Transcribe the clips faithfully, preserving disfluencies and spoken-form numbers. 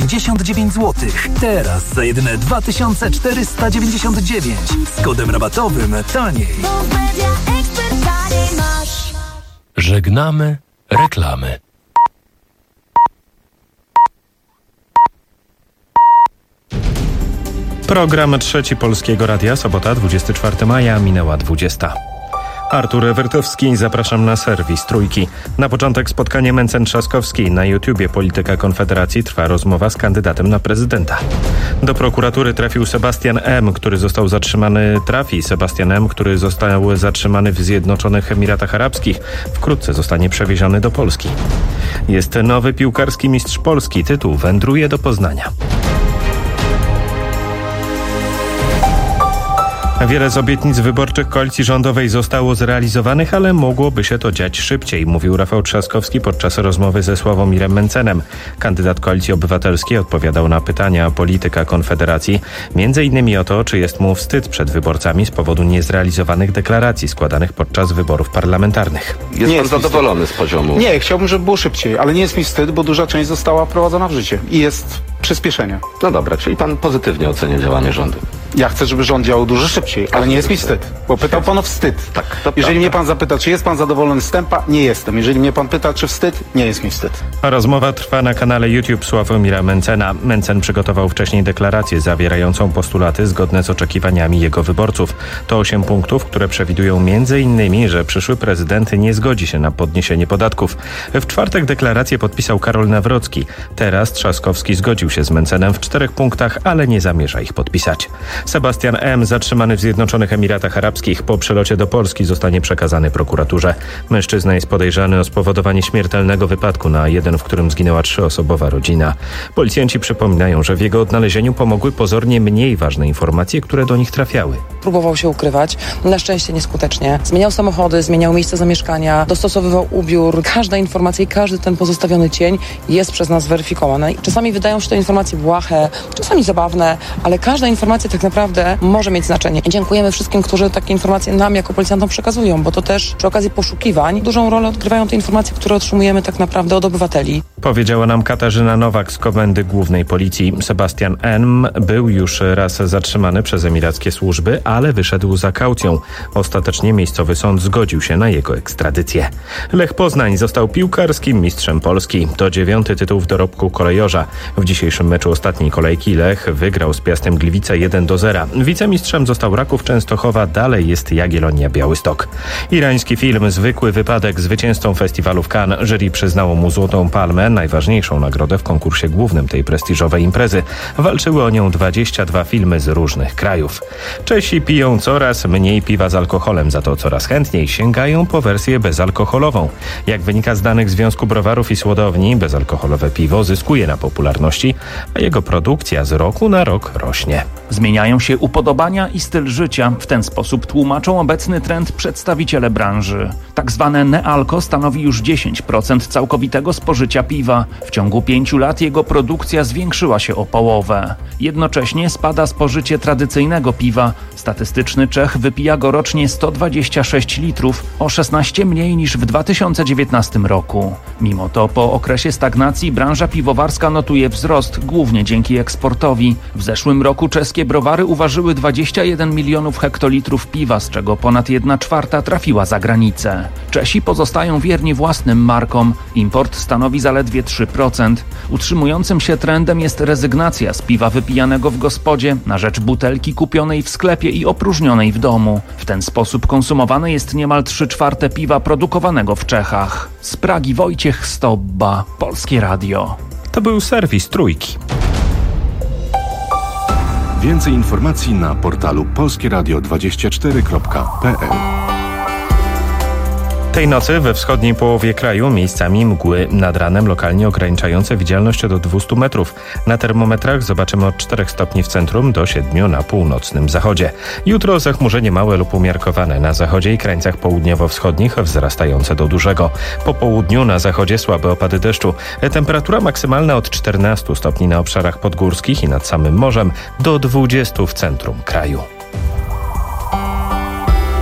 dziewięćdziesiąt dziewięć złotych. Teraz za jedyne dwa tysiące czterysta dziewięćdziesiąt dziewięć. Z kodem rabatowym taniej. Żegnamy reklamy. Program Trzeci Polskiego Radia, sobota dwudziestego czwartego maja, minęła dwudziesta. Artur Ewertowski, zapraszam na serwis Trójki. Na początek spotkanie Mencen-Trzaskowski. Na YouTubie Polityka Konfederacji trwa rozmowa z kandydatem na prezydenta. Do prokuratury trafił Sebastian M., który został zatrzymany, trafi Sebastian M., który został zatrzymany w Zjednoczonych Emiratach Arabskich. Wkrótce zostanie przewieziony do Polski. Jest nowy piłkarski mistrz Polski. Tytuł wędruje do Poznania. Wiele z obietnic wyborczych koalicji rządowej zostało zrealizowanych, ale mogłoby się to dziać szybciej, mówił Rafał Trzaskowski podczas rozmowy ze Sławomirem Mencenem. Kandydat Koalicji Obywatelskiej odpowiadał na pytania polityka Konfederacji, między innymi o to, czy jest mu wstyd przed wyborcami z powodu niezrealizowanych deklaracji składanych podczas wyborów parlamentarnych. Jest nie pan jest zadowolony z poziomu? Nie, chciałbym, żeby było szybciej, ale nie jest mi wstyd, bo duża część została wprowadzona w życie i jest przyspieszenie. No dobra, czyli pan pozytywnie ocenia działanie rządu. Ja chcę, żeby rząd działał dużo szybciej, ale nie jest mi wstyd, bo pytał pan o wstyd. Tak, to Jeżeli prawda. mnie pan zapyta, czy jest pan zadowolony z tempa, nie jestem. Jeżeli mnie pan pyta, czy wstyd, nie jest mi wstyd. Rozmowa trwa na kanale YouTube Sławomira Mencena. Mencen przygotował wcześniej deklarację zawierającą postulaty zgodne z oczekiwaniami jego wyborców. To osiem punktów, które przewidują między innymi, że przyszły prezydent nie zgodzi się na podniesienie podatków. W czwartek deklarację podpisał Karol Nawrocki. Teraz Trzaskowski zgodził się z Mencenem w czterech punktach, ale nie zamierza ich podpisać. Sebastian M., zatrzymany w Zjednoczonych Emiratach Arabskich, po przelocie do Polski zostanie przekazany prokuraturze. Mężczyzna jest podejrzany o spowodowanie śmiertelnego wypadku na A jeden, w którym zginęła trzyosobowa rodzina. Policjanci przypominają, że w jego odnalezieniu pomogły pozornie mniej ważne informacje, które do nich trafiały. Próbował się ukrywać, na szczęście nieskutecznie. Zmieniał samochody, zmieniał miejsce zamieszkania, dostosowywał ubiór. Każda informacja i każdy ten pozostawiony cień jest przez nas weryfikowany. Czasami wydają się to informacje błahe, czasami zabawne, ale każda informacja tak naprawdę może mieć znaczenie. Dziękujemy wszystkim, którzy takie informacje nam jako policjantom przekazują, bo to też przy okazji poszukiwań dużą rolę odgrywają te informacje, które otrzymujemy tak naprawdę od obywateli. Powiedziała nam Katarzyna Nowak z Komendy Głównej Policji. Sebastian M. był już raz zatrzymany przez emirackie służby, ale wyszedł za kaucją. Ostatecznie miejscowy sąd zgodził się na jego ekstradycję. Lech Poznań został piłkarskim mistrzem Polski. To dziewiąty tytuł w dorobku kolejorza. W dzisiejszym meczu ostatniej kolejki Lech wygrał z Piastem Gliwice jeden do zera. Wicemistrzem został Raków Częstochowa, dalej jest Jagiellonia Białystok. Irański film Zwykły wypadek zwycięzcą festiwalu w Cannes. Jury przyznało mu Złotą Palmę, najważniejszą nagrodę w konkursie głównym tej prestiżowej imprezy. Walczyły o nią dwadzieścia dwa filmy z różnych krajów. Czesi piją coraz mniej piwa z alkoholem, za to coraz chętniej sięgają po wersję bezalkoholową. Jak wynika z danych Związku Browarów i Słodowni, bezalkoholowe piwo zyskuje na popularności, a jego produkcja z roku na rok rośnie. Zmieniają się upodobania i styl życia. W ten sposób tłumaczą obecny trend przedstawiciele branży. Tak zwane nealko stanowi już dziesięć procent całkowitego spożycia piwa. W ciągu pięciu lat jego produkcja zwiększyła się o połowę. Jednocześnie spada spożycie tradycyjnego piwa. Statystyczny Czech wypija go rocznie sto dwadzieścia sześć litrów, o szesnaście mniej niż w dwa tysiące dziewiętnastym roku. Mimo to po okresie stagnacji branża piwowarska notuje wzrost, głównie dzięki eksportowi. W zeszłym roku czeskie browary uważyły dwadzieścia jeden milionów hektolitrów piwa, z czego ponad jedna czwarta trafiła za granicę. Czesi pozostają wierni własnym markom. Import stanowi zaledwie trzy procent. Utrzymującym się trendem jest rezygnacja z piwa wypijanego w gospodzie na rzecz butelki kupionej w sklepie i opróżnionej w domu. W ten sposób konsumowane jest niemal trzy czwarte piwa produkowanego w Czechach. Z Pragi Wojciech Stobba, Polskie Radio. To był serwis Trójki. Więcej informacji na portalu polskieradio dwadzieścia cztery kropka p l. Tej nocy we wschodniej połowie kraju miejscami mgły, nad ranem lokalnie ograniczające widzialność do dwustu metrów. Na termometrach zobaczymy od czterech stopni w centrum do siedmiu na północnym zachodzie. Jutro zachmurzenie małe lub umiarkowane na zachodzie i krańcach południowo-wschodnich, wzrastające do dużego. Po południu na zachodzie słabe opady deszczu. Temperatura maksymalna od czternastu stopni na obszarach podgórskich i nad samym morzem do dwudziestu w centrum kraju.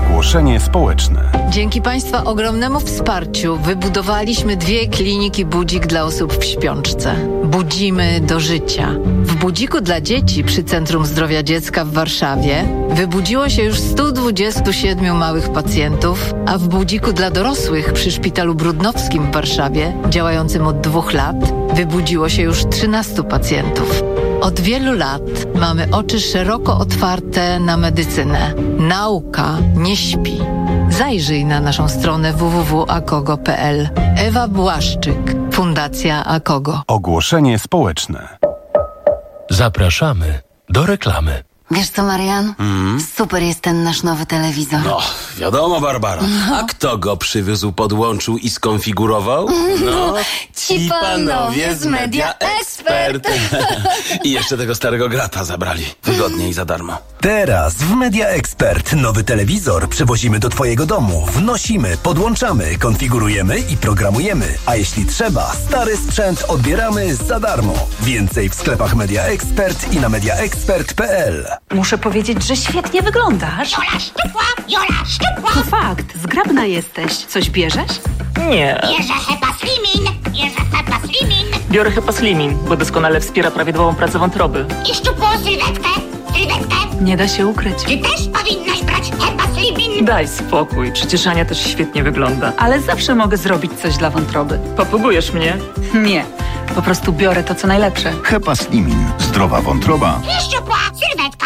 Ogłoszenie społeczne. Dzięki Państwa ogromnemu wsparciu wybudowaliśmy dwie kliniki Budzik dla osób w śpiączce. Budzimy do życia. W Budziku dla dzieci przy Centrum Zdrowia Dziecka w Warszawie wybudziło się już stu dwudziestu siedmiu małych pacjentów, a w Budziku dla dorosłych przy Szpitalu Brudnowskim w Warszawie, działającym od dwóch lat, wybudziło się już trzynastu pacjentów. Od wielu lat mamy oczy szeroko otwarte na medycynę. Nauka nie śpi. Zajrzyj na naszą stronę w w w kropka akogo kropka p l. Ewa Błaszczyk, Fundacja Akogo. Ogłoszenie społeczne. Zapraszamy do reklamy. Wiesz co, Marian? Mm. Super jest ten nasz nowy telewizor. No, wiadomo, Barbara. No. A kto go przywiózł, podłączył i skonfigurował? No, ci panowie z Media Expert. I jeszcze tego starego grata zabrali. Wygodnie i za darmo. Teraz w Media Expert nowy telewizor przywozimy do Twojego domu. Wnosimy, podłączamy, konfigurujemy i programujemy. A jeśli trzeba, stary sprzęt odbieramy za darmo. Więcej w sklepach Media Expert i na media expert kropka p l. Muszę powiedzieć, że świetnie wyglądasz. Jola szczupła, Jola szczupła. To fakt, zgrabna jesteś. Coś bierzesz? Nie. Bierze Hepa Slimin, bierze Hepa Slimin. Biorę Hepa Slimin, bo doskonale wspiera prawidłową pracę wątroby. I szczupłą sylwetkę, sylwetkę. Nie da się ukryć. Ty też powinnaś brać Hepa Slimin. Daj spokój, przecież Ania też świetnie wygląda. Ale zawsze mogę zrobić coś dla wątroby. Papugujesz mnie? Nie, po prostu biorę to, co najlepsze. Hepa Slimin. Zdrowa wątroba. I szczupła sylwetka.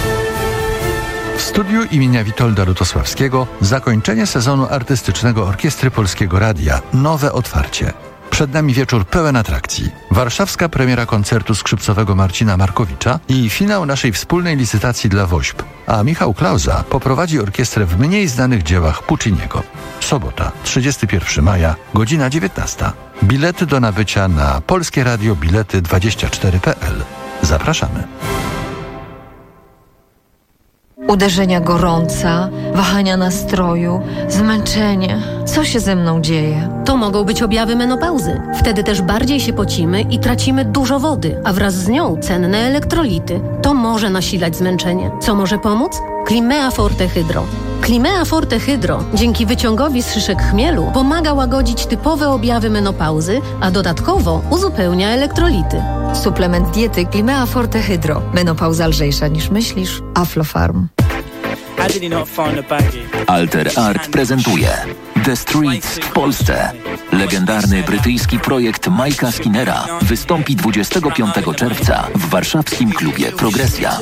W studiu imienia Witolda Lutosławskiego zakończenie sezonu artystycznego Orkiestry Polskiego Radia. Nowe otwarcie. Przed nami wieczór pełen atrakcji. Warszawska premiera koncertu skrzypcowego Marcina Markowicza i finał naszej wspólnej licytacji dla WOŚP. A Michał Klauza poprowadzi orkiestrę w mniej znanych dziełach Pucciniego. Sobota, trzydziestego pierwszego maja, godzina dziewiętnasta. Bilety do nabycia na Polskie Radio Bilety dwadzieścia cztery kropka p l. Zapraszamy. Uderzenia gorąca, wahania nastroju, zmęczenie. Co się ze mną dzieje? To mogą być objawy menopauzy. Wtedy też bardziej się pocimy i tracimy dużo wody, a wraz z nią cenne elektrolity. To może nasilać zmęczenie. Co może pomóc? Climea Forte Hydro. Climea Forte Hydro dzięki wyciągowi z szyszek chmielu pomaga łagodzić typowe objawy menopauzy, a dodatkowo uzupełnia elektrolity. Suplement diety Climea Forte Hydro. Menopauza lżejsza niż myślisz. Aflofarm. Alter Art prezentuje The Streets w Polsce. Legendarny brytyjski projekt Mike'a Skinnera wystąpi dwudziestego piątego czerwca w warszawskim klubie Progresja.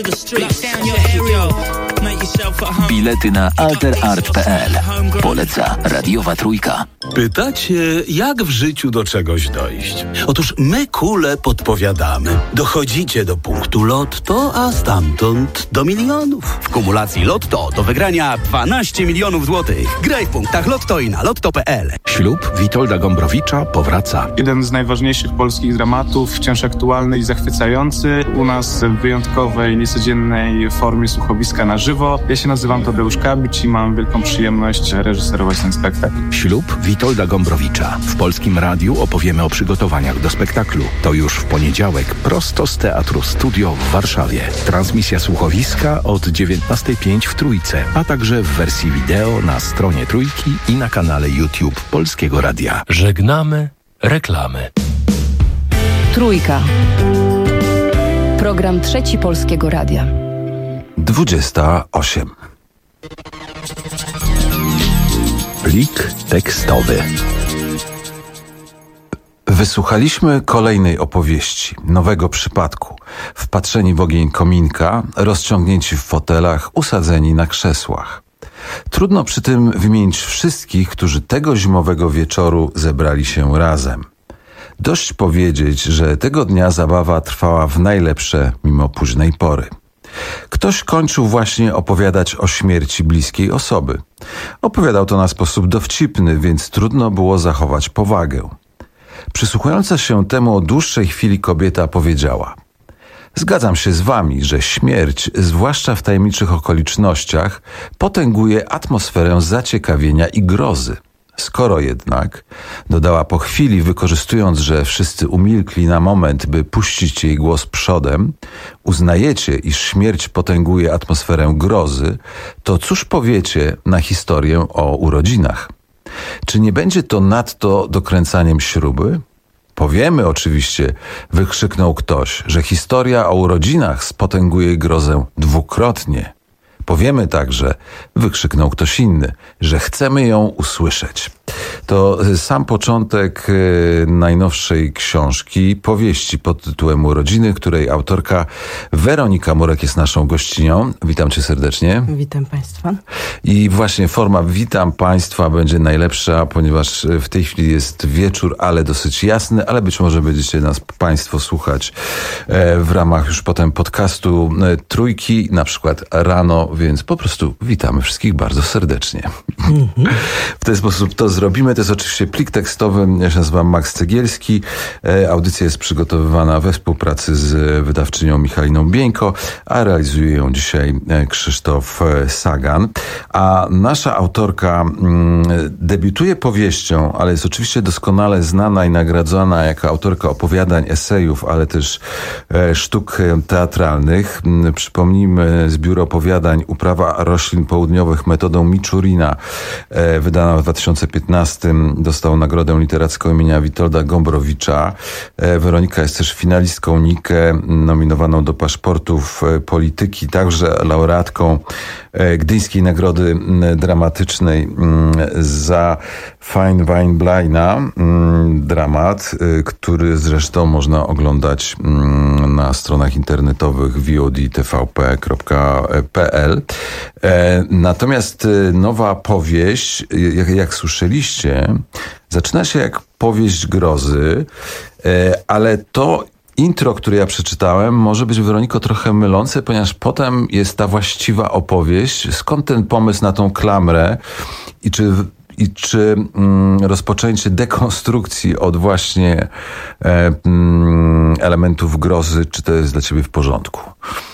Bilety na alter art kropka p l. Poleca Radiowa Trójka. Pytacie, jak w życiu do czegoś dojść? Otóż my kule podpowiadamy. Dochodzicie do punktu Lotto, a stamtąd do milionów. W kumulacji Lotto do wygrania dwanaście milionów złotych. Graj w punktach Lotto i na lotto kropka p l. Ślub Witolda Gombrowicza powraca. Jeden z najważniejszych polskich dramatów, wciąż aktualny i zachwycający. U nas w wyjątkowej, niecodziennej formie słuchowiska na żywo. Ja się nazywam Tadeusz Kabicz i mam wielką przyjemność reżyserować ten spektakl. Ślub Witolda Gombrowicza. W Polskim Radiu opowiemy o przygotowaniach do spektaklu. To już w poniedziałek prosto z Teatru Studio w Warszawie. Transmisja słuchowiska od dziewiętnastej pięć w Trójce, a także w wersji wideo na stronie Trójki i na kanale YouTube Polskiego Radia. Żegnamy reklamy. Trójka. Program Trzeci Polskiego Radia. dwudziesta osiem. Plik tekstowy. Wysłuchaliśmy kolejnej opowieści, nowego przypadku. Wpatrzeni w ogień kominka, rozciągnięci w fotelach, usadzeni na krzesłach. Trudno przy tym wymienić wszystkich, którzy tego zimowego wieczoru zebrali się razem. Dość powiedzieć, że tego dnia zabawa trwała w najlepsze mimo późnej pory. Ktoś kończył właśnie opowiadać o śmierci bliskiej osoby. Opowiadał to na sposób dowcipny, więc trudno było zachować powagę. Przysłuchująca się temu o dłuższej chwili kobieta powiedziała: zgadzam się z wami, że śmierć, zwłaszcza w tajemniczych okolicznościach, potęguje atmosferę zaciekawienia i grozy. Skoro jednak, dodała po chwili, wykorzystując, że wszyscy umilkli na moment, by puścić jej głos przodem, uznajecie, iż śmierć potęguje atmosferę grozy, to cóż powiecie na historię o urodzinach? Czy nie będzie to nadto dokręcaniem śruby? Powiemy oczywiście, wykrzyknął ktoś, że historia o urodzinach spotęguje grozę dwukrotnie. Powiemy także, wykrzyknął ktoś inny, że chcemy ją usłyszeć. To sam początek najnowszej książki, powieści pod tytułem Urodziny, której autorka Weronika Murek jest naszą gościnią. Witam cię serdecznie. Witam państwa. I właśnie forma witam państwa będzie najlepsza, ponieważ w tej chwili jest wieczór, ale dosyć jasny, ale być może będziecie nas państwo słuchać w ramach już potem podcastu Trójki, na przykład rano, więc po prostu witamy wszystkich bardzo serdecznie. Mm-hmm. W ten sposób to zrobimy. To jest oczywiście plik tekstowy. Ja się nazywam Max Cegielski. Audycja jest przygotowywana we współpracy z wydawczynią Michaliną Bieńko, a realizuje ją dzisiaj Krzysztof Sagan. A nasza autorka debiutuje powieścią, ale jest oczywiście doskonale znana i nagradzana jako autorka opowiadań, esejów, ale też sztuk teatralnych. Przypomnijmy zbiór opowiadań Uprawa roślin południowych metodą Miczurina, wydana w dwa tysiące piętnastym, dostał nagrodę literacką imienia Witolda Gombrowicza. Weronika jest też finalistką Nike, nominowaną do paszportów polityki, także laureatką Gdyńskiej Nagrody Dramatycznej za Fine Wine Blina, dramat, który zresztą można oglądać na stronach internetowych v o d t v p kropka p l. Natomiast nowa powieść, jak, jak słyszeliście, zaczyna się jak powieść grozy, ale to intro, które ja przeczytałem, może być, Weroniko, trochę mylące, ponieważ potem jest ta właściwa opowieść. Skąd ten pomysł na tą klamrę i czy, i czy mm, rozpoczęcie dekonstrukcji od właśnie e, mm, elementów grozy, czy to jest dla ciebie w porządku?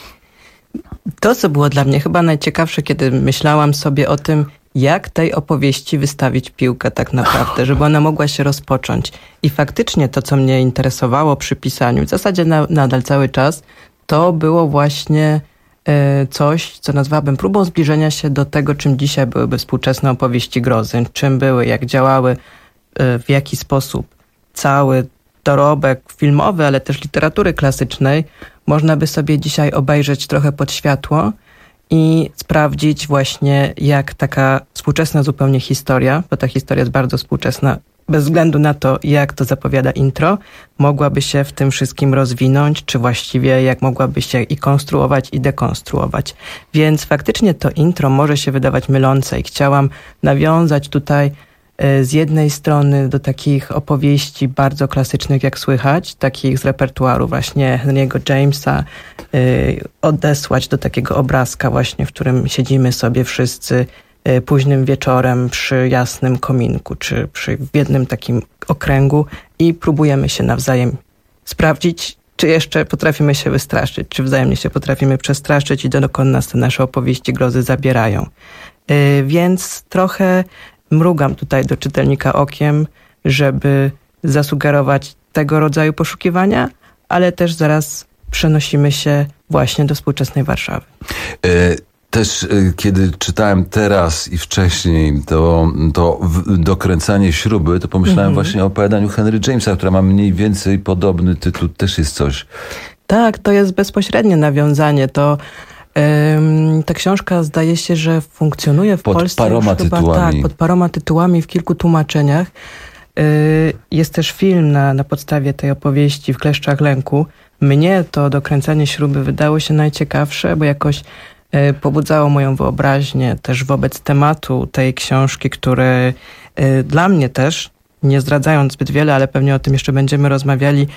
To, co było dla mnie chyba najciekawsze, kiedy myślałam sobie o tym, jak tej opowieści wystawić piłkę tak naprawdę, żeby ona mogła się rozpocząć. I faktycznie to, co mnie interesowało przy pisaniu, w zasadzie na, nadal cały czas, to było właśnie y, coś, co nazwałabym próbą zbliżenia się do tego, czym dzisiaj byłyby współczesne opowieści grozy, czym były, jak działały, y, w jaki sposób cały dorobek filmowy, ale też literatury klasycznej można by sobie dzisiaj obejrzeć trochę pod światło i sprawdzić właśnie, jak taka współczesna zupełnie historia, bo ta historia jest bardzo współczesna, bez względu na to, jak to zapowiada intro, mogłaby się w tym wszystkim rozwinąć, czy właściwie jak mogłaby się i konstruować, i dekonstruować. Więc faktycznie to intro może się wydawać mylące i chciałam nawiązać tutaj z jednej strony do takich opowieści bardzo klasycznych, jak słychać, takich z repertuaru właśnie Henry'ego Jamesa, yy, odesłać do takiego obrazka właśnie, w którym siedzimy sobie wszyscy yy, późnym wieczorem przy jasnym kominku, czy przy w jednym takim okręgu i próbujemy się nawzajem sprawdzić, czy jeszcze potrafimy się wystraszyć, czy wzajemnie się potrafimy przestraszyć i dokąd nas te nasze opowieści grozy zabierają. Yy, więc trochę mrugam tutaj do czytelnika okiem, żeby zasugerować tego rodzaju poszukiwania, ale też zaraz przenosimy się właśnie do współczesnej Warszawy. Też kiedy czytałem teraz i wcześniej to, to dokręcanie śruby, to pomyślałem mm-hmm. właśnie o opowiadaniu Henry Jamesa, która ma mniej więcej podobny tytuł. Też jest coś. Tak, to jest bezpośrednie nawiązanie. To Ta książka zdaje się, że funkcjonuje w pod Polsce paroma już chyba, tytułami. tak, pod paroma tytułami w kilku tłumaczeniach. Jest też film na, na podstawie tej opowieści W kleszczach lęku. Mnie to dokręcanie śruby wydało się najciekawsze, bo jakoś pobudzało moją wyobraźnię też wobec tematu tej książki, który dla mnie też, nie zdradzając zbyt wiele, ale pewnie o tym jeszcze będziemy rozmawiali,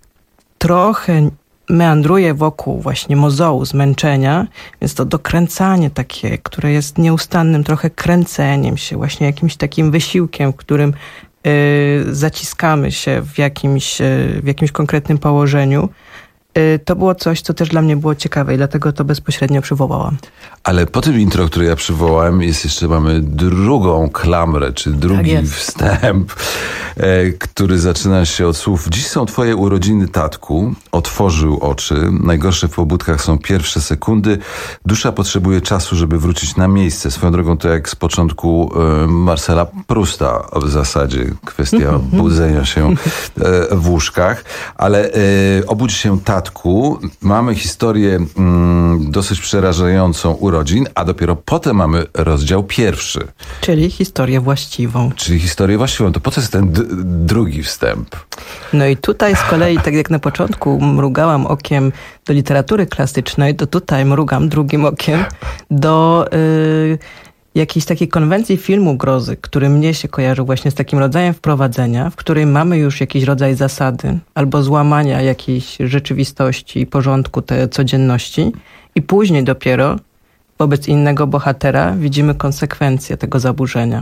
trochę meandruje wokół właśnie mozołu, zmęczenia, więc to dokręcanie takie, które jest nieustannym trochę kręceniem się, właśnie jakimś takim wysiłkiem, w którym y, zaciskamy się w jakimś, y, w jakimś konkretnym położeniu, to było coś, co też dla mnie było ciekawe i dlatego to bezpośrednio przywołałam. Ale po tym intro, które ja przywołałem, jest jeszcze, mamy drugą klamrę, czy drugi tak wstęp, e, który zaczyna się od słów: dziś są twoje urodziny, tatku. Otworzył oczy. Najgorsze w pobudkach są pierwsze sekundy. Dusza potrzebuje czasu, żeby wrócić na miejsce. Swoją drogą to jak z początku e, Marcela Prousta w zasadzie. Kwestia budzenia się e, w łóżkach. Ale e, obudź się, tatku. Mamy historię mm, dosyć przerażającą urodzin, a dopiero potem mamy rozdział pierwszy. Czyli historię właściwą. Czyli historię właściwą. To po co jest ten d- drugi wstęp? No i tutaj z kolei, tak jak na początku mrugałam okiem do literatury klasycznej, to tutaj mrugam drugim okiem do y, jakiejś takiej konwencji filmu grozy, który mnie się kojarzył właśnie z takim rodzajem wprowadzenia, w którym mamy już jakiś rodzaj zasady albo złamania jakiejś rzeczywistości i porządku tej codzienności i później dopiero wobec innego bohatera widzimy konsekwencje tego zaburzenia.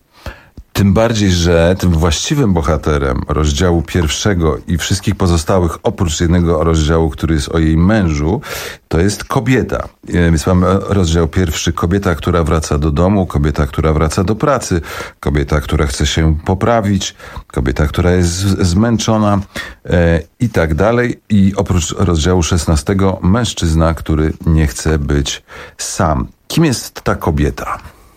Tym bardziej, że tym właściwym bohaterem rozdziału pierwszego i wszystkich pozostałych, oprócz jednego rozdziału, który jest o jej mężu, to jest kobieta. Więc mamy rozdział pierwszy: kobieta, która wraca do domu, kobieta, która wraca do pracy, kobieta, która chce się poprawić, kobieta, która jest zmęczona e, i tak dalej. I oprócz rozdziału szesnastego mężczyzna, który nie chce być sam. Kim jest ta kobieta?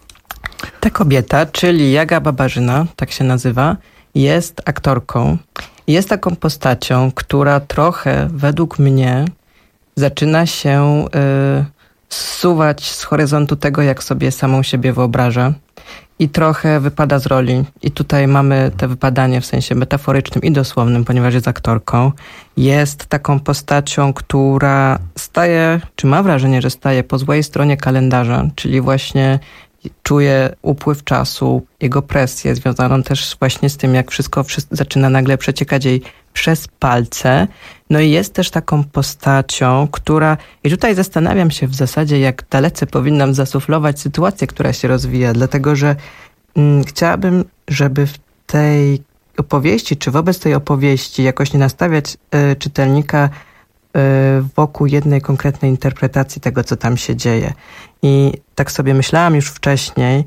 Ta kobieta, czyli Jaga Babarzyna, tak się nazywa, jest aktorką. Jest taką postacią, która trochę według mnie zaczyna się y, zsuwać z horyzontu tego, jak sobie samą siebie wyobraża i trochę wypada z roli. I tutaj mamy te wypadanie w sensie metaforycznym i dosłownym, ponieważ jest aktorką. Jest taką postacią, która staje, czy ma wrażenie, że staje po złej stronie kalendarza, czyli właśnie czuje upływ czasu, jego presję związaną też właśnie z tym, jak wszystko, wszystko zaczyna nagle przeciekać jej przez palce. No i jest też taką postacią, która... I tutaj zastanawiam się w zasadzie, jak dalece powinnam zasuflować sytuację, która się rozwija, dlatego że mm, chciałabym, żeby w tej opowieści, czy wobec tej opowieści jakoś nie nastawiać y, czytelnika wokół jednej konkretnej interpretacji tego, co tam się dzieje. I tak sobie myślałam już wcześniej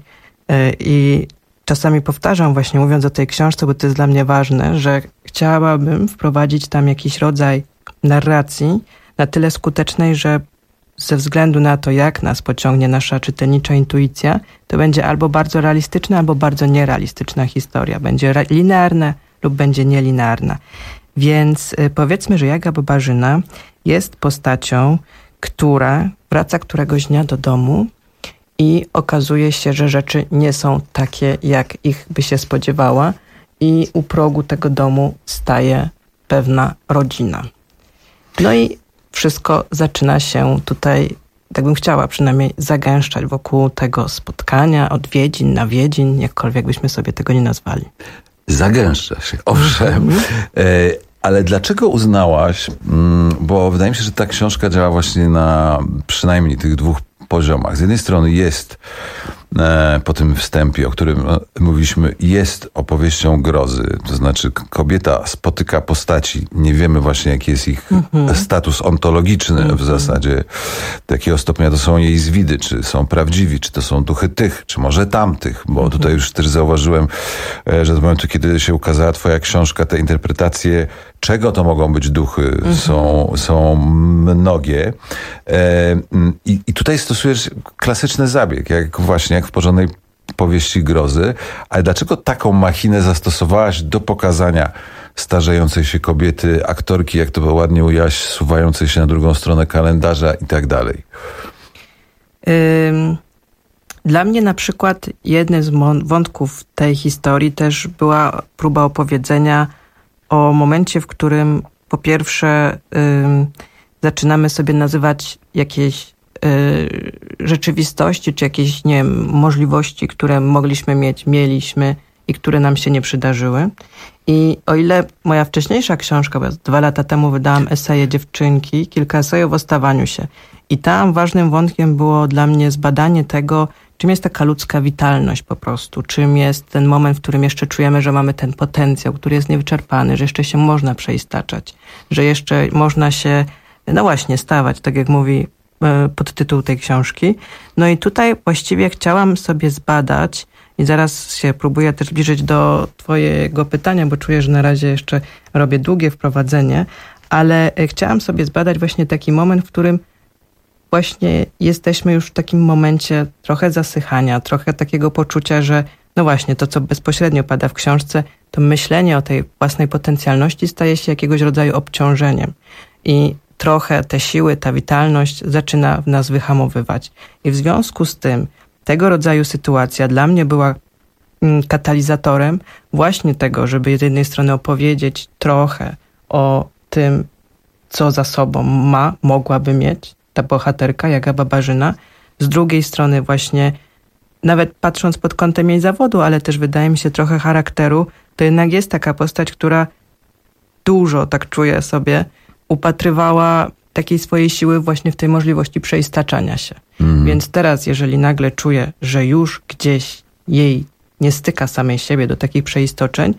i czasami powtarzam właśnie, mówiąc o tej książce, bo to jest dla mnie ważne, że chciałabym wprowadzić tam jakiś rodzaj narracji na tyle skutecznej, że ze względu na to, jak nas pociągnie nasza czytelnicza intuicja, to będzie albo bardzo realistyczna, albo bardzo nierealistyczna historia. Będzie linearna lub będzie nielinearna. Więc powiedzmy, że Jaga Babarzyna jest postacią, która wraca któregoś dnia do domu i okazuje się, że rzeczy nie są takie, jak ich by się spodziewała i u progu tego domu staje pewna rodzina. No i wszystko zaczyna się tutaj, tak bym chciała przynajmniej, zagęszczać wokół tego spotkania, odwiedzin, nawiedzin, jakkolwiek byśmy sobie tego nie nazwali. Zagęszcza się, owszem. e, ale dlaczego uznałaś, bo wydaje mi się, że ta książka działa właśnie na przynajmniej tych dwóch poziomach. Z jednej strony jest e, po tym wstępie, o którym mówiliśmy, jest opowieścią grozy. To znaczy kobieta spotyka postaci, nie wiemy właśnie jaki jest ich mm-hmm. status ontologiczny mm-hmm. w zasadzie, do jakiego stopnia to są jej zwidy, czy są prawdziwi, czy to są duchy tych, czy może tamtych, bo mm-hmm. tutaj już też zauważyłem, że do momentu, kiedy się ukazała twoja książka, te interpretacje, czego to mogą być duchy, mm-hmm. są, są mnogie. E, i, I tutaj stosujesz klasyczny zabieg, jak właśnie jak w porządnej powieści grozy. Ale dlaczego taką machinę zastosowałaś do pokazania starzejącej się kobiety, aktorki, jak to ładnie ujęłaś, suwającej się na drugą stronę kalendarza i tak dalej? Dla mnie na przykład jednym z wątków tej historii też była próba opowiedzenia o momencie, w którym po pierwsze zaczynamy sobie nazywać jakieś rzeczywistości, czy jakieś, nie wiem, możliwości, które mogliśmy mieć, mieliśmy i które nam się nie przydarzyły. I o ile moja wcześniejsza książka, bo dwa lata temu wydałam eseje Dziewczynki, kilka esejów o stawaniu się. I tam ważnym wątkiem było dla mnie zbadanie tego, czym jest taka ludzka witalność po prostu, czym jest ten moment, w którym jeszcze czujemy, że mamy ten potencjał, który jest niewyczerpany, że jeszcze się można przeistaczać, że jeszcze można się, no właśnie, stawać, tak jak mówi podtytuł tej książki. No i tutaj właściwie chciałam sobie zbadać, i zaraz się próbuję też zbliżyć do twojego pytania, bo czuję, że na razie jeszcze robię długie wprowadzenie, ale chciałam sobie zbadać właśnie taki moment, w którym właśnie jesteśmy już w takim momencie trochę zasychania, trochę takiego poczucia, że no właśnie to, co bezpośrednio pada w książce, to myślenie o tej własnej potencjalności staje się jakiegoś rodzaju obciążeniem. I trochę te siły, ta witalność zaczyna w nas wyhamowywać. I w związku z tym tego rodzaju sytuacja dla mnie była katalizatorem właśnie tego, żeby z jednej strony opowiedzieć trochę o tym, co za sobą ma, mogłaby mieć ta bohaterka, Jaga Babarzyna. Z drugiej strony właśnie, nawet patrząc pod kątem jej zawodu, ale też wydaje mi się trochę charakteru, to jednak jest taka postać, która dużo, tak czuję sobie, upatrywała takiej swojej siły właśnie w tej możliwości przeistaczania się. Mm. Więc teraz, jeżeli nagle czuję, że już gdzieś jej nie styka samej siebie do takich przeistoczeń,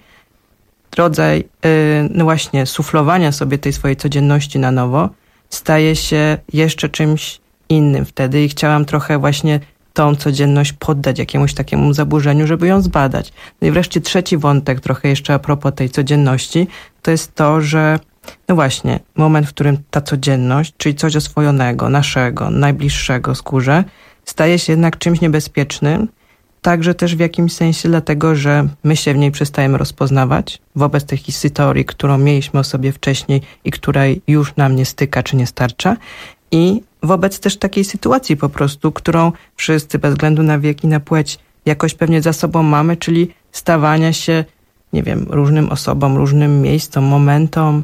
rodzaj yy, no właśnie suflowania sobie tej swojej codzienności na nowo staje się jeszcze czymś innym wtedy i chciałam trochę właśnie tą codzienność poddać jakiemuś takiemu zaburzeniu, żeby ją zbadać. No i wreszcie trzeci wątek, trochę jeszcze a propos tej codzienności, to jest to, że no właśnie, moment, w którym ta codzienność, czyli coś oswojonego, naszego, najbliższego skórze, staje się jednak czymś niebezpiecznym, także też w jakimś sensie dlatego, że my się w niej przestajemy rozpoznawać wobec tej historii, którą mieliśmy o sobie wcześniej i której już nam nie styka czy nie starcza i wobec też takiej sytuacji po prostu, którą wszyscy bez względu na wiek i na płeć jakoś pewnie za sobą mamy, czyli stawania się, nie wiem, różnym osobom, różnym miejscom, momentom,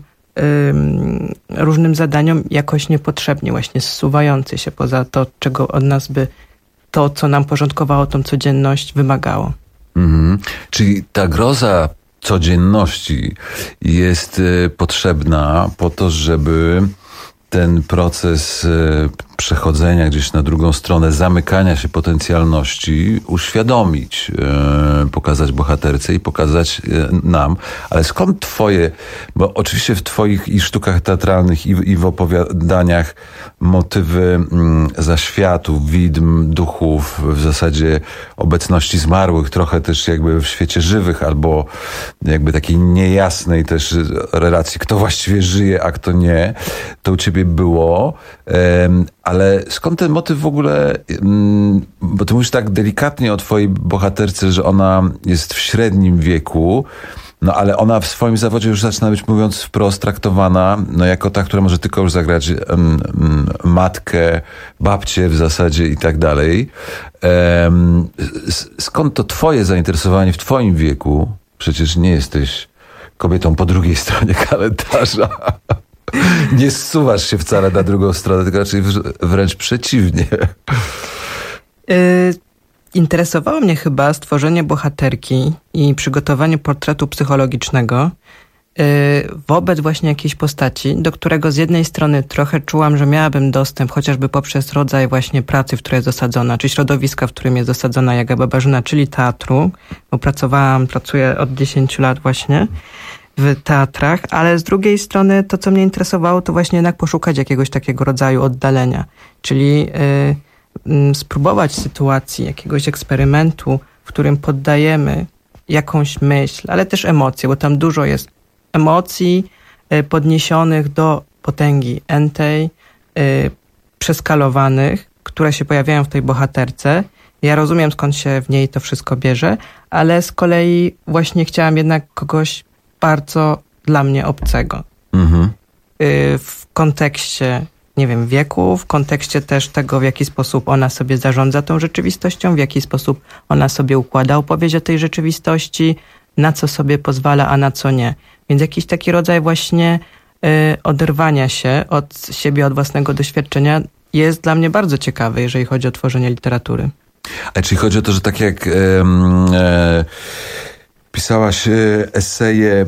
ym, różnym zadaniom jakoś niepotrzebnie właśnie zsuwający się poza to, czego od nas by to, co nam porządkowało tą codzienność, wymagało. Mhm. Czyli ta groza codzienności jest y, potrzebna po to, żeby ten proces y, przechodzenia gdzieś na drugą stronę, zamykania się potencjalności uświadomić, y, pokazać bohaterce i pokazać y, nam. Ale skąd twoje, bo oczywiście w twoich i sztukach teatralnych i, i w opowiadaniach motywy y, zaświatów, widm, duchów, w zasadzie obecności zmarłych, trochę też jakby w świecie żywych, albo jakby takiej niejasnej też relacji, kto właściwie żyje, a kto nie, to u ciebie było. Y, Ale skąd ten motyw w ogóle, bo ty mówisz tak delikatnie o twojej bohaterce, że ona jest w średnim wieku, no ale ona w swoim zawodzie już zaczyna być, mówiąc wprost, traktowana no jako ta, która może tylko już zagrać um, um, matkę, babcię w zasadzie i tak dalej. Um, skąd to twoje zainteresowanie w twoim wieku? Przecież nie jesteś kobietą po drugiej stronie kalendarza. Nie zsuwasz się wcale na drugą stronę, tylko raczej wręcz przeciwnie. Yy, interesowało mnie chyba stworzenie bohaterki i przygotowanie portretu psychologicznego yy, wobec właśnie jakiejś postaci, do którego z jednej strony trochę czułam, że miałabym dostęp chociażby poprzez rodzaj właśnie pracy, w której jest osadzona, czy środowiska, w którym jest osadzona Jaga Babarzyna, czyli teatru, bo pracowałam, pracuję od dziesięciu lat właśnie w teatrach, ale z drugiej strony to, co mnie interesowało, to właśnie jednak poszukać jakiegoś takiego rodzaju oddalenia, czyli y, y, spróbować sytuacji, jakiegoś eksperymentu, w którym poddajemy jakąś myśl, ale też emocje, bo tam dużo jest emocji y, podniesionych do potęgi entej, y, przeskalowanych, które się pojawiają w tej bohaterce. Ja rozumiem, skąd się w niej to wszystko bierze, ale z kolei właśnie chciałam jednak kogoś bardzo dla mnie obcego. Mhm. W kontekście, nie wiem, wieku, w kontekście też tego, w jaki sposób ona sobie zarządza tą rzeczywistością, w jaki sposób ona sobie układa opowieść o tej rzeczywistości, na co sobie pozwala, a na co nie. Więc jakiś taki rodzaj właśnie y, oderwania się od siebie, od własnego doświadczenia jest dla mnie bardzo ciekawy, jeżeli chodzi o tworzenie literatury. A czyli chodzi o to, że tak jak... Yy, yy... Pisałaś eseje e,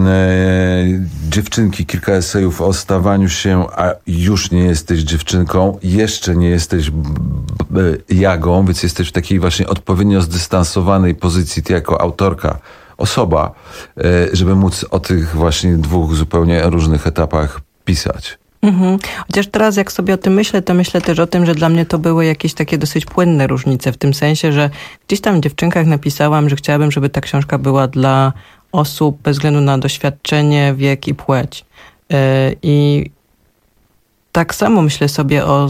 dziewczynki, kilka esejów o stawaniu się, a już nie jesteś dziewczynką, jeszcze nie jesteś b, b, Jagą, więc jesteś w takiej właśnie odpowiednio zdystansowanej pozycji, ty jako autorka, osoba, e, żeby móc o tych właśnie dwóch zupełnie różnych etapach pisać. Mhm. Chociaż teraz jak sobie o tym myślę, to myślę też o tym, że dla mnie to były jakieś takie dosyć płynne różnice, w tym sensie, że gdzieś tam w Dziewczynkach napisałam, że chciałabym, żeby ta książka była dla osób bez względu na doświadczenie, wiek i płeć. Yy, I tak samo myślę sobie o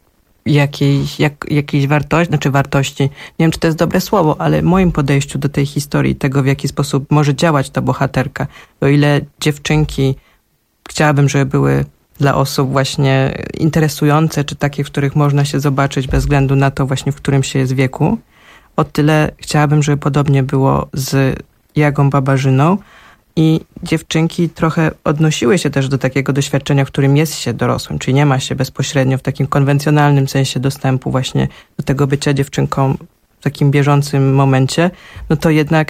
jakiejś, jak, jakiejś wartości, znaczy wartości, nie wiem, czy to jest dobre słowo, ale moim podejściu do tej historii, tego w jaki sposób może działać ta bohaterka. O ile dziewczynki chciałabym, żeby były dla osób właśnie interesujące, czy takie, w których można się zobaczyć bez względu na to właśnie, w którym się jest wieku. O tyle chciałabym, żeby podobnie było z Jagą Babarzyną i dziewczynki trochę odnosiły się też do takiego doświadczenia, w którym jest się dorosłym, czyli nie ma się bezpośrednio w takim konwencjonalnym sensie dostępu właśnie do tego bycia dziewczynką w takim bieżącym momencie, no to jednak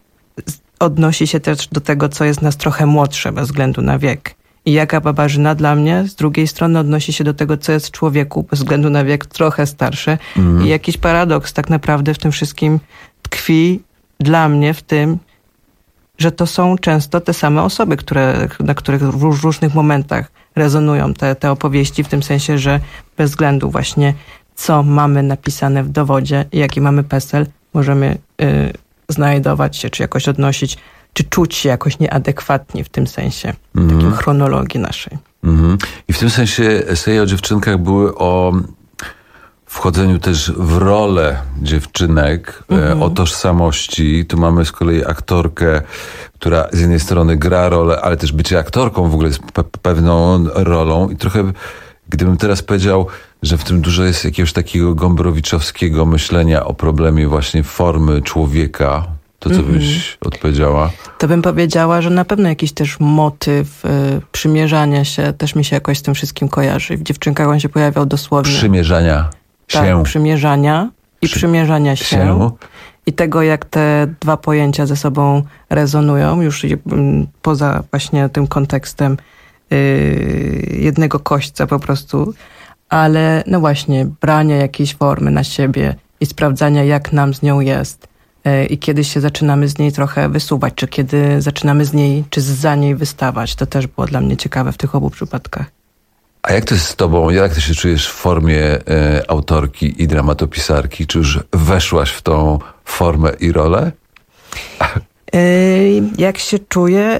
odnosi się też do tego, co jest nas trochę młodsze bez względu na wiek. I Jaga Babarzyna dla mnie z drugiej strony odnosi się do tego, co jest w człowieku bez względu na wiek trochę starszy. Mm. I jakiś paradoks tak naprawdę w tym wszystkim tkwi dla mnie w tym, że to są często te same osoby, które, na których w różnych momentach rezonują te, te opowieści, w tym sensie, że bez względu właśnie co mamy napisane w dowodzie i jaki mamy PESEL, możemy y, znajdować się, czy jakoś odnosić, czy czuć się jakoś nieadekwatnie w tym sensie, mm. takiej chronologii naszej. Mm. I w tym sensie eseje o dziewczynkach były o wchodzeniu też w rolę dziewczynek, mm. o tożsamości. Tu mamy z kolei aktorkę, która z jednej strony gra rolę, ale też bycie aktorką w ogóle jest pe- pewną rolą. I trochę, gdybym teraz powiedział, że w tym dużo jest jakiegoś takiego gombrowiczowskiego myślenia o problemie właśnie formy człowieka, to co mm-hmm. byś odpowiedziała? To bym powiedziała, że na pewno jakiś też motyw y, przymierzania się też mi się jakoś z tym wszystkim kojarzy. W Dziewczynkach on się pojawiał dosłownie. Przymierzania się. Tak, przymierzania i Przy... przymierzania się. się. I tego, jak te dwa pojęcia ze sobą rezonują, już y, poza właśnie tym kontekstem y, jednego kośćca po prostu. Ale no właśnie, brania jakiejś formy na siebie i sprawdzania, jak nam z nią jest. I kiedy się zaczynamy z niej trochę wysuwać, czy kiedy zaczynamy z niej, czy za niej wystawać. To też było dla mnie ciekawe w tych obu przypadkach. A jak to jest z tobą? Jak ty się czujesz w formie e, autorki i dramatopisarki? Czy już weszłaś w tą formę i rolę? Yy, jak się czuję?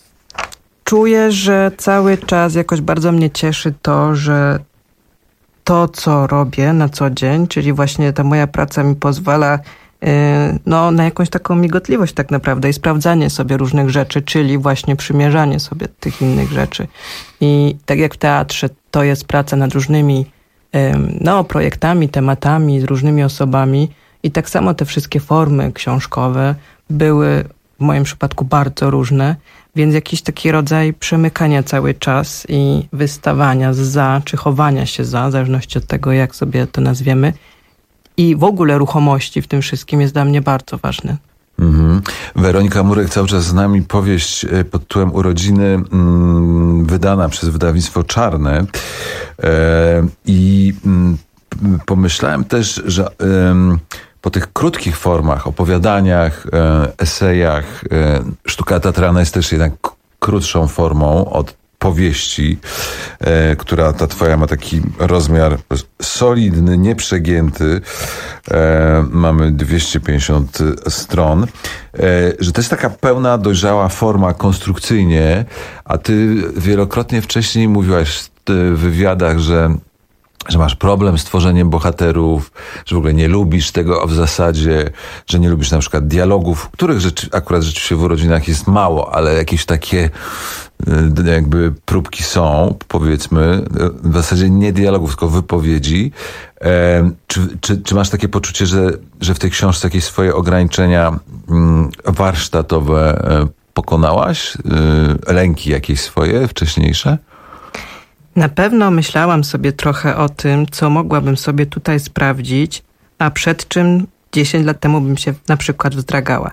Czuję, że cały czas jakoś bardzo mnie cieszy to, że to, co robię na co dzień, czyli właśnie ta moja praca mi pozwala no, na jakąś taką migotliwość tak naprawdę i sprawdzanie sobie różnych rzeczy, czyli właśnie przymierzanie sobie tych innych rzeczy. I tak jak w teatrze to jest praca nad różnymi no, projektami, tematami, z różnymi osobami i tak samo te wszystkie formy książkowe były w moim przypadku bardzo różne, więc jakiś taki rodzaj przemykania cały czas i wystawania za, czy chowania się za, w zależności od tego, jak sobie to nazwiemy, i w ogóle ruchomości w tym wszystkim jest dla mnie bardzo ważne. Mhm. Weronika Murek cały czas z nami. Powieść pod tytułem Urodziny, mm, wydana przez wydawnictwo Czarne. E, I mm, pomyślałem też, że e, po tych krótkich formach, opowiadaniach, e, esejach, e, sztuka teatralna jest też jednak k- krótszą formą od powieści, e, która ta twoja ma taki rozmiar solidny, nieprzegięty. E, mamy dwieście pięćdziesiąt stron. E, że to jest taka pełna, dojrzała forma konstrukcyjnie, a ty wielokrotnie wcześniej mówiłaś w wywiadach, że że masz problem z tworzeniem bohaterów, że w ogóle nie lubisz tego w zasadzie, że nie lubisz na przykład dialogów, których rzeczy, akurat rzeczywiście w urodzinach jest mało, ale jakieś takie jakby próbki są, powiedzmy, w zasadzie nie dialogów, tylko wypowiedzi. E, czy, czy, czy masz takie poczucie, że, że w tej książce jakieś swoje ograniczenia mm, warsztatowe pokonałaś? E, lęki jakieś swoje wcześniejsze? Na pewno myślałam sobie trochę o tym, co mogłabym sobie tutaj sprawdzić, a przed czym dziesięć lat temu bym się na przykład wzdragała.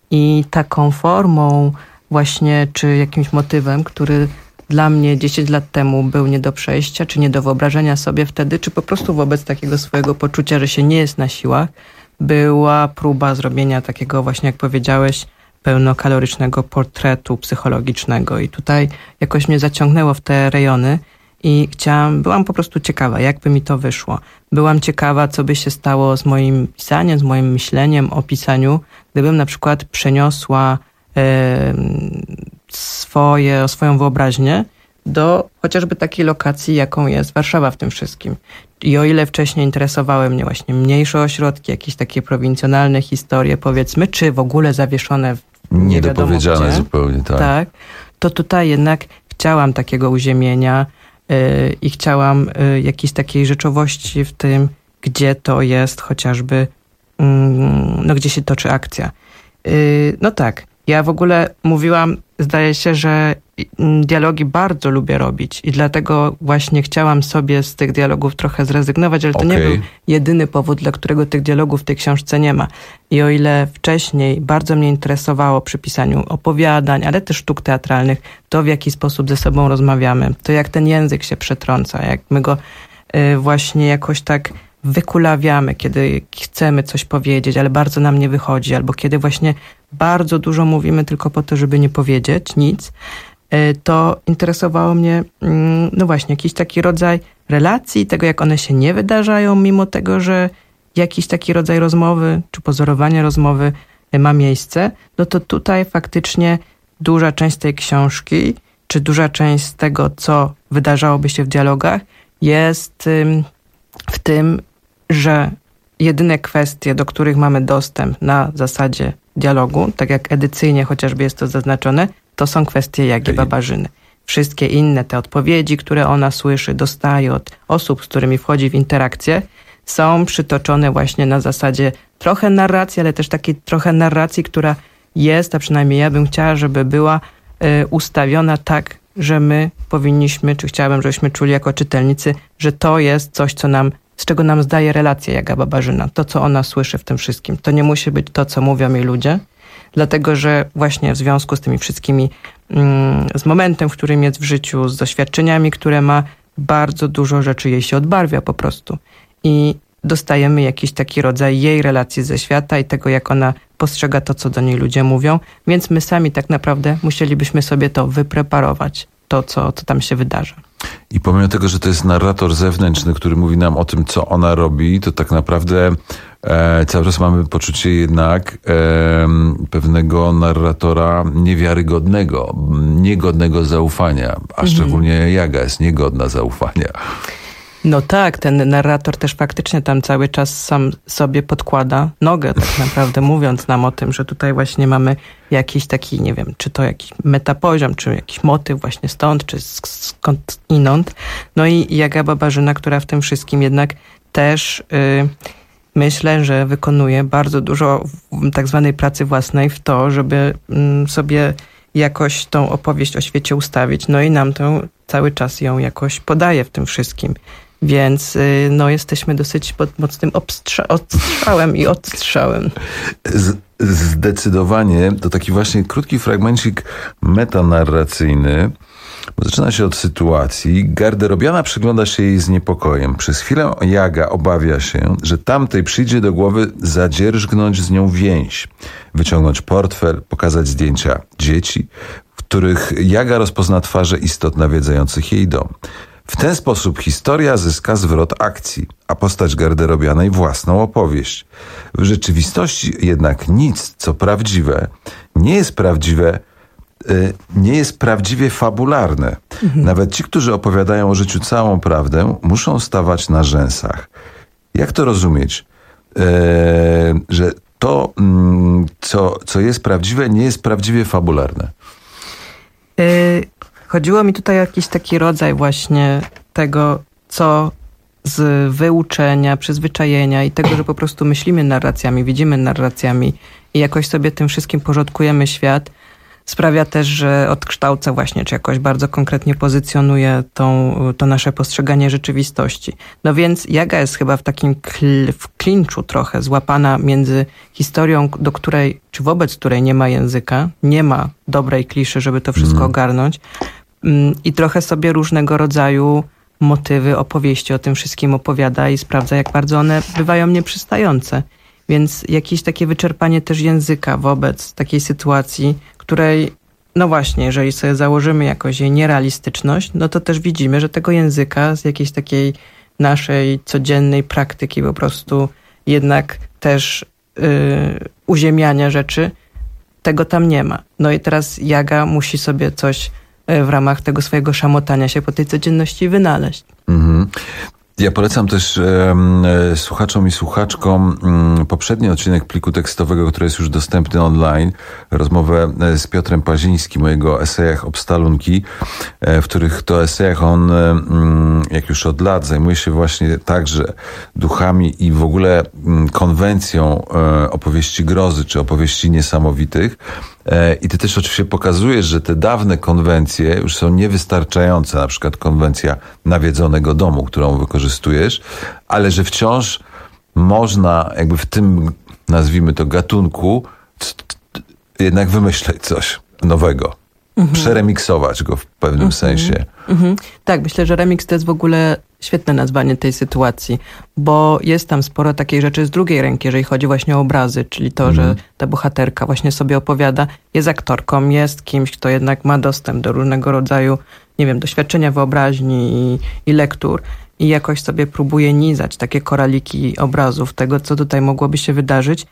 I taką formą właśnie, czy jakimś motywem, który dla mnie dziesięć lat temu był nie do przejścia, czy nie do wyobrażenia sobie wtedy, czy po prostu wobec takiego swojego poczucia, że się nie jest na siłach, była próba zrobienia takiego właśnie, jak powiedziałeś, pełnokalorycznego portretu psychologicznego. I tutaj jakoś mnie zaciągnęło w te rejony i chciałam, byłam po prostu ciekawa, jakby mi to wyszło. Byłam ciekawa, co by się stało z moim pisaniem, z moim myśleniem o pisaniu, gdybym na przykład przeniosła e, swoje, swoją wyobraźnię do chociażby takiej lokacji, jaką jest Warszawa w tym wszystkim. I o ile wcześniej interesowały mnie właśnie mniejsze ośrodki, jakieś takie prowincjonalne historie, powiedzmy, czy w ogóle zawieszone w nie niedopowiedziane gdzie, zupełnie, tak. tak. To tutaj jednak chciałam takiego uziemienia yy, i chciałam yy, jakiejś takiej rzeczowości w tym, gdzie to jest chociażby, yy, no gdzie się toczy akcja. Yy, no tak, ja w ogóle mówiłam, zdaje się, że dialogi bardzo lubię robić i dlatego właśnie chciałam sobie z tych dialogów trochę zrezygnować, ale to okay. nie był jedyny powód, dla którego tych dialogów w tej książce nie ma. I o ile wcześniej bardzo mnie interesowało przy pisaniu opowiadań, ale też sztuk teatralnych, to w jaki sposób ze sobą rozmawiamy, to jak ten język się przetrąca, jak my go y, właśnie jakoś tak wykulawiamy, kiedy chcemy coś powiedzieć, ale bardzo nam nie wychodzi, albo kiedy właśnie bardzo dużo mówimy tylko po to, żeby nie powiedzieć nic, to interesowało mnie, no właśnie, jakiś taki rodzaj relacji, tego jak one się nie wydarzają, mimo tego, że jakiś taki rodzaj rozmowy, czy pozorowania rozmowy ma miejsce, no to tutaj faktycznie duża część tej książki, czy duża część z tego, co wydarzałoby się w dialogach, jest w tym, że jedyne kwestie, do których mamy dostęp na zasadzie dialogu, tak jak edycyjnie chociażby jest to zaznaczone, to są kwestie Jagi Babarzyny. Wszystkie inne te odpowiedzi, które ona słyszy, dostaje od osób, z którymi wchodzi w interakcję, są przytoczone właśnie na zasadzie trochę narracji, ale też takiej trochę narracji, która jest, a przynajmniej ja bym chciała, żeby była y, ustawiona tak, że my powinniśmy, czy chciałabym, żebyśmy czuli jako czytelnicy, że to jest coś, co nam, z czego nam zdaje relacja Jaga Babarzyna. To, co ona słyszy w tym wszystkim. To nie musi być to, co mówią jej ludzie, dlatego, że właśnie w związku z tymi wszystkimi, mm, z momentem, w którym jest w życiu, z doświadczeniami, które ma, bardzo dużo rzeczy jej się odbarwia po prostu. I dostajemy jakiś taki rodzaj jej relacji ze świata i tego, jak ona postrzega to, co do niej ludzie mówią, więc my sami tak naprawdę musielibyśmy sobie to wypreparować, to, co, co tam się wydarza. I pomimo tego, że to jest narrator zewnętrzny, który mówi nam o tym, co ona robi, to tak naprawdę e, cały czas mamy poczucie jednak e, pewnego narratora niewiarygodnego, niegodnego zaufania, a mhm. szczególnie Jaga jest niegodna zaufania. No tak, ten narrator też faktycznie tam cały czas sam sobie podkłada nogę, tak naprawdę mówiąc nam o tym, że tutaj właśnie mamy jakiś taki, nie wiem, czy to jakiś metapoziom, czy jakiś motyw właśnie stąd, czy skąd inąd. No i Jaga Babarzyna, która w tym wszystkim jednak też yy, myślę, że wykonuje bardzo dużo tak zwanej pracy własnej w to, żeby yy, sobie jakoś tą opowieść o świecie ustawić. No i nam to cały czas ją jakoś podaje w tym wszystkim. Więc no, jesteśmy dosyć pod mocnym obstrza- odstrzałem i odstrzałem. Z, zdecydowanie to taki właśnie krótki fragmencik metanarracyjny, bo zaczyna się od sytuacji. Garderobiana przygląda się jej z niepokojem. Przez chwilę Jaga obawia się, że tamtej przyjdzie do głowy zadzierżgnąć z nią więź, wyciągnąć portfel, pokazać zdjęcia dzieci, w których Jaga rozpozna twarze istot nawiedzających jej dom. W ten sposób historia zyska zwrot akcji, a postać garderobianej własną opowieść. W rzeczywistości jednak nic, co prawdziwe, nie jest prawdziwe, yy, nie jest prawdziwie fabularne. Mhm. Nawet ci, którzy opowiadają o życiu całą prawdę, muszą stawać na rzęsach. Jak to rozumieć? Yy, że to, yy, co, co jest prawdziwe, nie jest prawdziwie fabularne. Yy... Chodziło mi tutaj o jakiś taki rodzaj właśnie tego, co z wyuczenia, przyzwyczajenia i tego, że po prostu myślimy narracjami, widzimy narracjami i jakoś sobie tym wszystkim porządkujemy świat, sprawia też, że odkształca właśnie, czy jakoś bardzo konkretnie pozycjonuje tą, to nasze postrzeganie rzeczywistości. No więc Jaga jest chyba w takim kl- w klinczu trochę złapana między historią, do której, czy wobec której nie ma języka, nie ma dobrej kliszy, żeby to wszystko mm. ogarnąć mm, i trochę sobie różnego rodzaju motywy, opowieści o tym wszystkim opowiada i sprawdza, jak bardzo one bywają nieprzystające. Więc jakieś takie wyczerpanie też języka wobec takiej sytuacji, której, no właśnie, jeżeli sobie założymy jakoś jej nierealistyczność, no to też widzimy, że tego języka z jakiejś takiej naszej codziennej praktyki po prostu jednak też yy, uziemiania rzeczy, tego tam nie ma. No i teraz Jaga musi sobie coś w ramach tego swojego szamotania się po tej codzienności wynaleźć. Mhm. Ja polecam też um, słuchaczom i słuchaczkom um, poprzedni odcinek pliku tekstowego, który jest już dostępny online, rozmowę z Piotrem Pazińskim o jego esejach Obstalunki, w których to esejach on, um, jak już od lat, zajmuje się właśnie także duchami i w ogóle um, konwencją um, opowieści grozy czy opowieści niesamowitych. I ty też oczywiście pokazujesz, że te dawne konwencje już są niewystarczające, na przykład konwencja nawiedzonego domu, którą wykorzystujesz, ale że wciąż można jakby w tym, nazwijmy to, gatunku jednak wymyśleć coś nowego. Mhm. Przeremiksować go w pewnym mhm. sensie. Mhm. Tak, myślę, że remix to jest w ogóle świetne nazwanie tej sytuacji, bo jest tam sporo takiej rzeczy z drugiej ręki, jeżeli chodzi właśnie o obrazy, czyli to, mhm. że ta bohaterka właśnie sobie opowiada, jest aktorką, jest kimś, kto jednak ma dostęp do różnego rodzaju, nie wiem, doświadczenia wyobraźni i, i lektur i jakoś sobie próbuje nizać takie koraliki obrazów tego, co tutaj mogłoby się wydarzyć.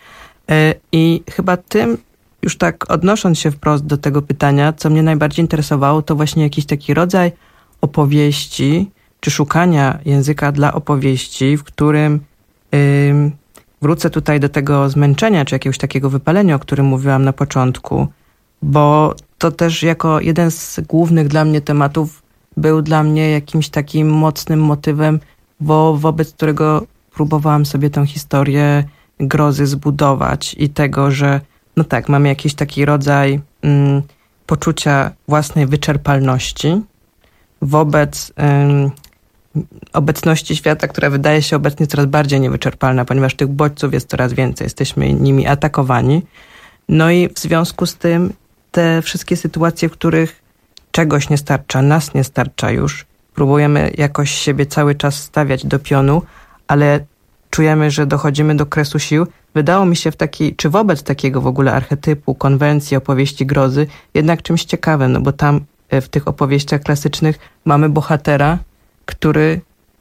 I chyba tym, już tak odnosząc się wprost do tego pytania, co mnie najbardziej interesowało, to właśnie jakiś taki rodzaj opowieści, czy szukania języka dla opowieści, w którym yy, wrócę tutaj do tego zmęczenia, czy jakiegoś takiego wypalenia, o którym mówiłam na początku, bo to też jako jeden z głównych dla mnie tematów był dla mnie jakimś takim mocnym motywem, bo wobec którego próbowałam sobie tę historię grozy zbudować i tego, że no tak, mamy jakiś taki rodzaj mm, poczucia własnej wyczerpalności wobec ym, obecności świata, która wydaje się obecnie coraz bardziej niewyczerpalna, ponieważ tych bodźców jest coraz więcej, jesteśmy nimi atakowani. No i w związku z tym te wszystkie sytuacje, w których czegoś nie starcza, nas nie starcza już, próbujemy jakoś siebie cały czas stawiać do pionu, ale czujemy, że dochodzimy do kresu sił. Wydało mi się w takiej, czy wobec takiego w ogóle archetypu, konwencji, opowieści grozy, jednak czymś ciekawym, no bo tam w tych opowieściach klasycznych mamy bohatera, który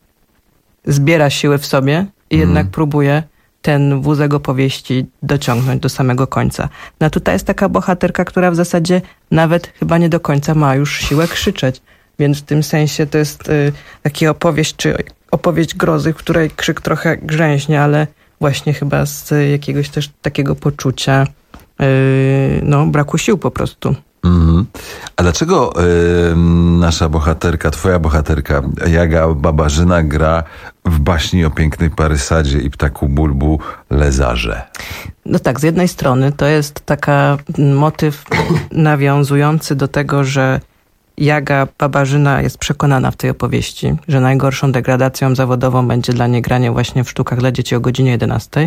zbiera siły w sobie i mm. jednak próbuje ten wózek opowieści dociągnąć do samego końca. No a tutaj jest taka bohaterka, która w zasadzie nawet chyba nie do końca ma już siłę krzyczeć. Więc w tym sensie to jest y, taka opowieść, czy opowieść grozy, w której krzyk trochę grzęźnie, ale właśnie chyba z jakiegoś też takiego poczucia yy, no, braku sił po prostu. Mm-hmm. A dlaczego yy, nasza bohaterka, twoja bohaterka Jaga Babarzyna gra w baśni o pięknej Parysadzie i ptaku Bulbu Lezarze? No tak, z jednej strony to jest taka motyw nawiązujący do tego, że Jaga Babarzyna jest przekonana w tej opowieści, że najgorszą degradacją zawodową będzie dla niej granie właśnie w sztukach dla dzieci o godzinie jedenastej.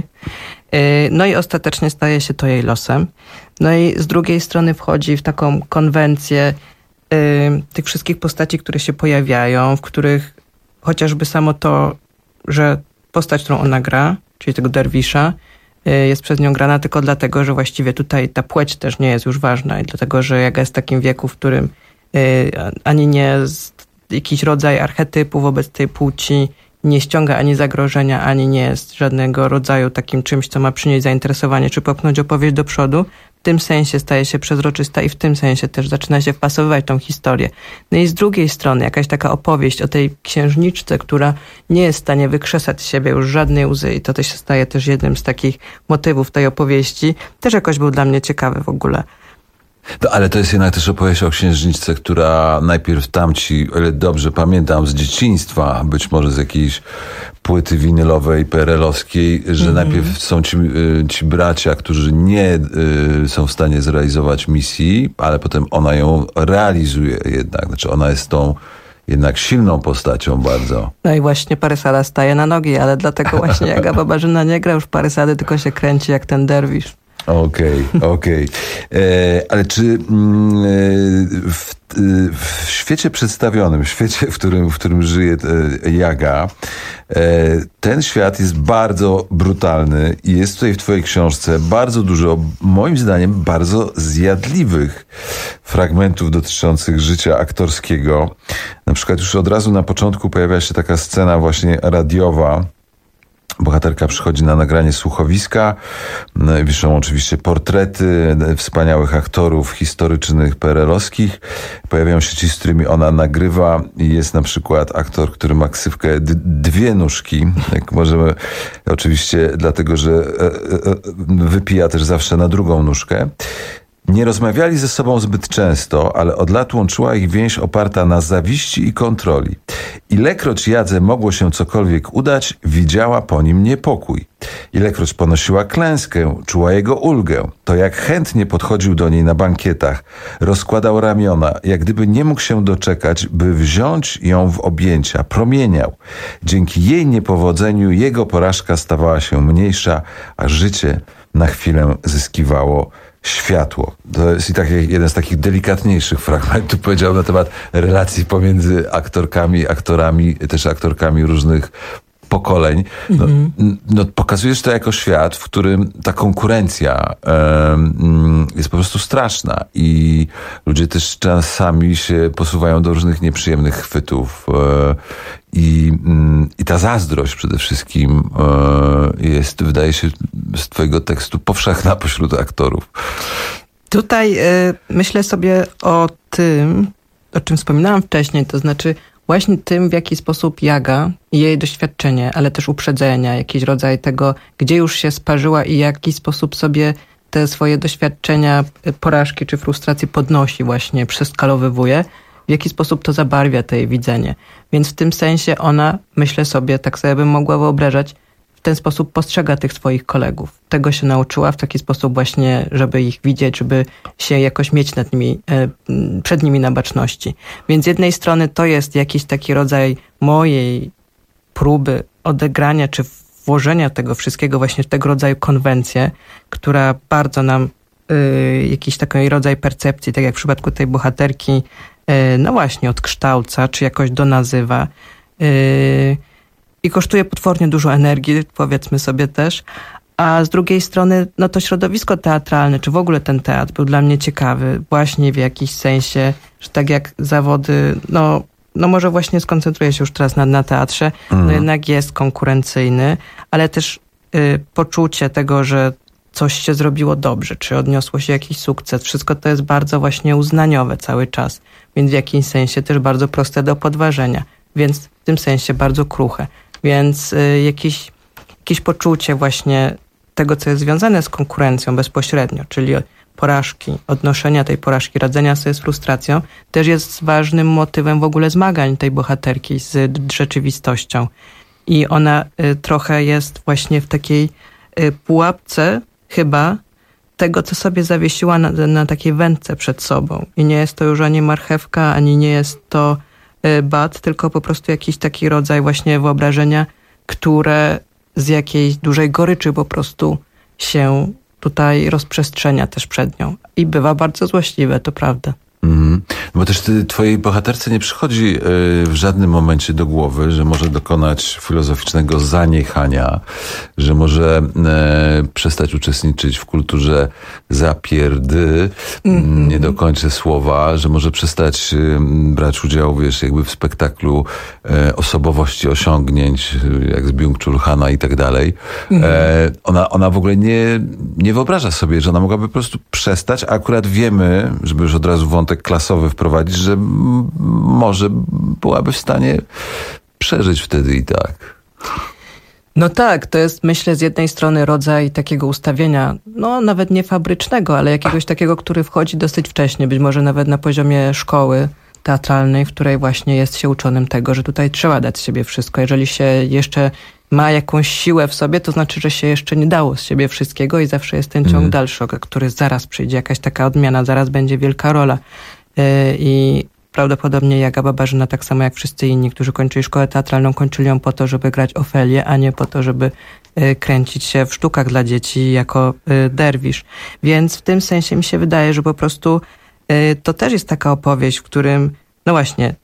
No i ostatecznie staje się to jej losem. No i z drugiej strony wchodzi w taką konwencję tych wszystkich postaci, które się pojawiają, w których chociażby samo to, że postać, którą ona gra, czyli tego derwisza, jest przez nią grana tylko dlatego, że właściwie tutaj ta płeć też nie jest już ważna i dlatego, że Jaga jest w takim wieku, w którym ani nie jest jakiś rodzaj archetypu wobec tej płci, nie ściąga ani zagrożenia, ani nie jest żadnego rodzaju takim czymś, co ma przynieść zainteresowanie, czy popchnąć opowieść do przodu. W tym sensie staje się przezroczysta i w tym sensie też zaczyna się wpasowywać tą historię. No i z drugiej strony jakaś taka opowieść o tej księżniczce, która nie jest w stanie wykrzesać z siebie już żadnej łzy i to też się staje też jednym z takich motywów tej opowieści. Też jakoś był dla mnie ciekawy w ogóle. No, ale to jest jednak też opowieść o księżniczce, która najpierw tamci, ale dobrze pamiętam z dzieciństwa, być może z jakiejś płyty winylowej P R L-owskiej, że mm. najpierw są ci, ci bracia, którzy nie y, są w stanie zrealizować misji, ale potem ona ją realizuje jednak. Znaczy ona jest tą jednak silną postacią bardzo. No i właśnie Parysada staje na nogi, ale dlatego właśnie Jaga Babarzyna nie gra już Parysady, tylko się kręci jak ten derwisz. Okej, okay, okej. Okay. Ale czy mm, w, w świecie przedstawionym, w świecie, w którym, w którym żyje Jaga, ten świat jest bardzo brutalny i jest tutaj w twojej książce bardzo dużo, moim zdaniem, bardzo zjadliwych fragmentów dotyczących życia aktorskiego. Na przykład już od razu na początku pojawia się taka scena właśnie radiowa. Bohaterka przychodzi na nagranie słuchowiska, wiszą oczywiście portrety wspaniałych aktorów historycznych P R L-owskich. Pojawiają się ci, z którymi ona nagrywa i jest na przykład aktor, który ma ksywkę d- dwie nóżki. Jak możemy, oczywiście dlatego, że wypija też zawsze na drugą nóżkę. Nie rozmawiali ze sobą zbyt często, ale od lat łączyła ich więź oparta na zawiści i kontroli. Ilekroć Jadze mogło się cokolwiek udać, widziała po nim niepokój. Ilekroć ponosiła klęskę, czuła jego ulgę. To jak chętnie podchodził do niej na bankietach, rozkładał ramiona, jak gdyby nie mógł się doczekać, by wziąć ją w objęcia, promieniał. Dzięki jej niepowodzeniu jego porażka stawała się mniejsza, a życie na chwilę zyskiwało światło. To jest i tak jeden z takich delikatniejszych fragmentów, powiedział, na temat relacji pomiędzy aktorkami, aktorami, też aktorkami różnych pokoleń. No, mm-hmm. no, pokazujesz to jako świat, w którym ta konkurencja um, jest po prostu straszna i ludzie też czasami się posuwają do różnych nieprzyjemnych chwytów um, i, um, i ta zazdrość przede wszystkim um, jest, wydaje się, z twojego tekstu powszechna pośród aktorów. Tutaj y, myślę sobie o tym, o czym wspominałam wcześniej, to znaczy właśnie tym, w jaki sposób Jaga i jej doświadczenie, ale też uprzedzenia, jakiś rodzaj tego, gdzie już się sparzyła i w jaki sposób sobie te swoje doświadczenia, porażki czy frustracji podnosi właśnie, przeskalowywuje, w jaki sposób to zabarwia to jej widzenie. Więc w tym sensie ona, myślę sobie, tak sobie bym mogła wyobrażać, w ten sposób postrzega tych swoich kolegów. Tego się nauczyła w taki sposób właśnie, żeby ich widzieć, żeby się jakoś mieć nad nimi, przed nimi na baczności. Więc z jednej strony to jest jakiś taki rodzaj mojej próby odegrania czy włożenia tego wszystkiego właśnie w tego rodzaju konwencję, która bardzo nam y, jakiś taki rodzaj percepcji, tak jak w przypadku tej bohaterki, y, no właśnie odkształca, czy jakoś donazywa. Y, I kosztuje potwornie dużo energii, powiedzmy sobie też. A z drugiej strony, no to środowisko teatralne, czy w ogóle ten teatr był dla mnie ciekawy właśnie w jakiś sensie, że tak jak zawody, no, no może właśnie skoncentruję się już teraz na, na teatrze, mm. no jednak jest konkurencyjny, ale też y, poczucie tego, że coś się zrobiło dobrze, czy odniosło się jakiś sukces. Wszystko to jest bardzo właśnie uznaniowe cały czas, więc w jakimś sensie też bardzo proste do podważenia, więc w tym sensie bardzo kruche. Więc y, jakieś, jakieś poczucie właśnie tego, co jest związane z konkurencją bezpośrednio, czyli porażki, odnoszenia tej porażki, radzenia sobie z frustracją, też jest ważnym motywem w ogóle zmagań tej bohaterki z rzeczywistością. I ona y, trochę jest właśnie w takiej y, pułapce chyba tego, co sobie zawiesiła na, na takiej wędce przed sobą. I nie jest to już ani marchewka, ani nie jest to bat, tylko po prostu jakiś taki rodzaj właśnie wyobrażenia, które z jakiejś dużej goryczy po prostu się tutaj rozprzestrzenia też przed nią. I bywa bardzo złośliwe, to prawda. Mm. Bo też ty, twojej bohaterce nie przychodzi y, w żadnym momencie do głowy, że może dokonać filozoficznego zaniechania, że może y, przestać uczestniczyć w kulturze zapierdy, mm. nie dokończę słowa, że może przestać y, brać udział, wiesz, jakby w spektaklu y, osobowości, osiągnięć, y, jak z Byung-Chul Hana i tak dalej. Mm. E, ona, ona w ogóle nie, nie wyobraża sobie, że ona mogłaby po prostu przestać, a akurat wiemy, żeby już od razu wątek klasowy wprowadzić, że m- może byłaby w stanie przeżyć wtedy i tak. No tak, to jest, myślę, z jednej strony rodzaj takiego ustawienia, no nawet nie fabrycznego, ale jakiegoś takiego, który wchodzi dosyć wcześnie, być może nawet na poziomie szkoły, teatralnej, w której właśnie jest się uczonym tego, że tutaj trzeba dać z siebie wszystko. Jeżeli się jeszcze ma jakąś siłę w sobie, to znaczy, że się jeszcze nie dało z siebie wszystkiego i zawsze jest ten ciąg mm. dalszy, który zaraz przyjdzie, jakaś taka odmiana, zaraz będzie wielka rola. I prawdopodobnie Jaga Babarzyna, tak samo jak wszyscy inni, którzy kończyli szkołę teatralną, kończyli ją po to, żeby grać Ofelię, a nie po to, żeby kręcić się w sztukach dla dzieci jako derwisz. Więc w tym sensie mi się wydaje, że po prostu to też jest taka opowieść, w którym, no właśnie,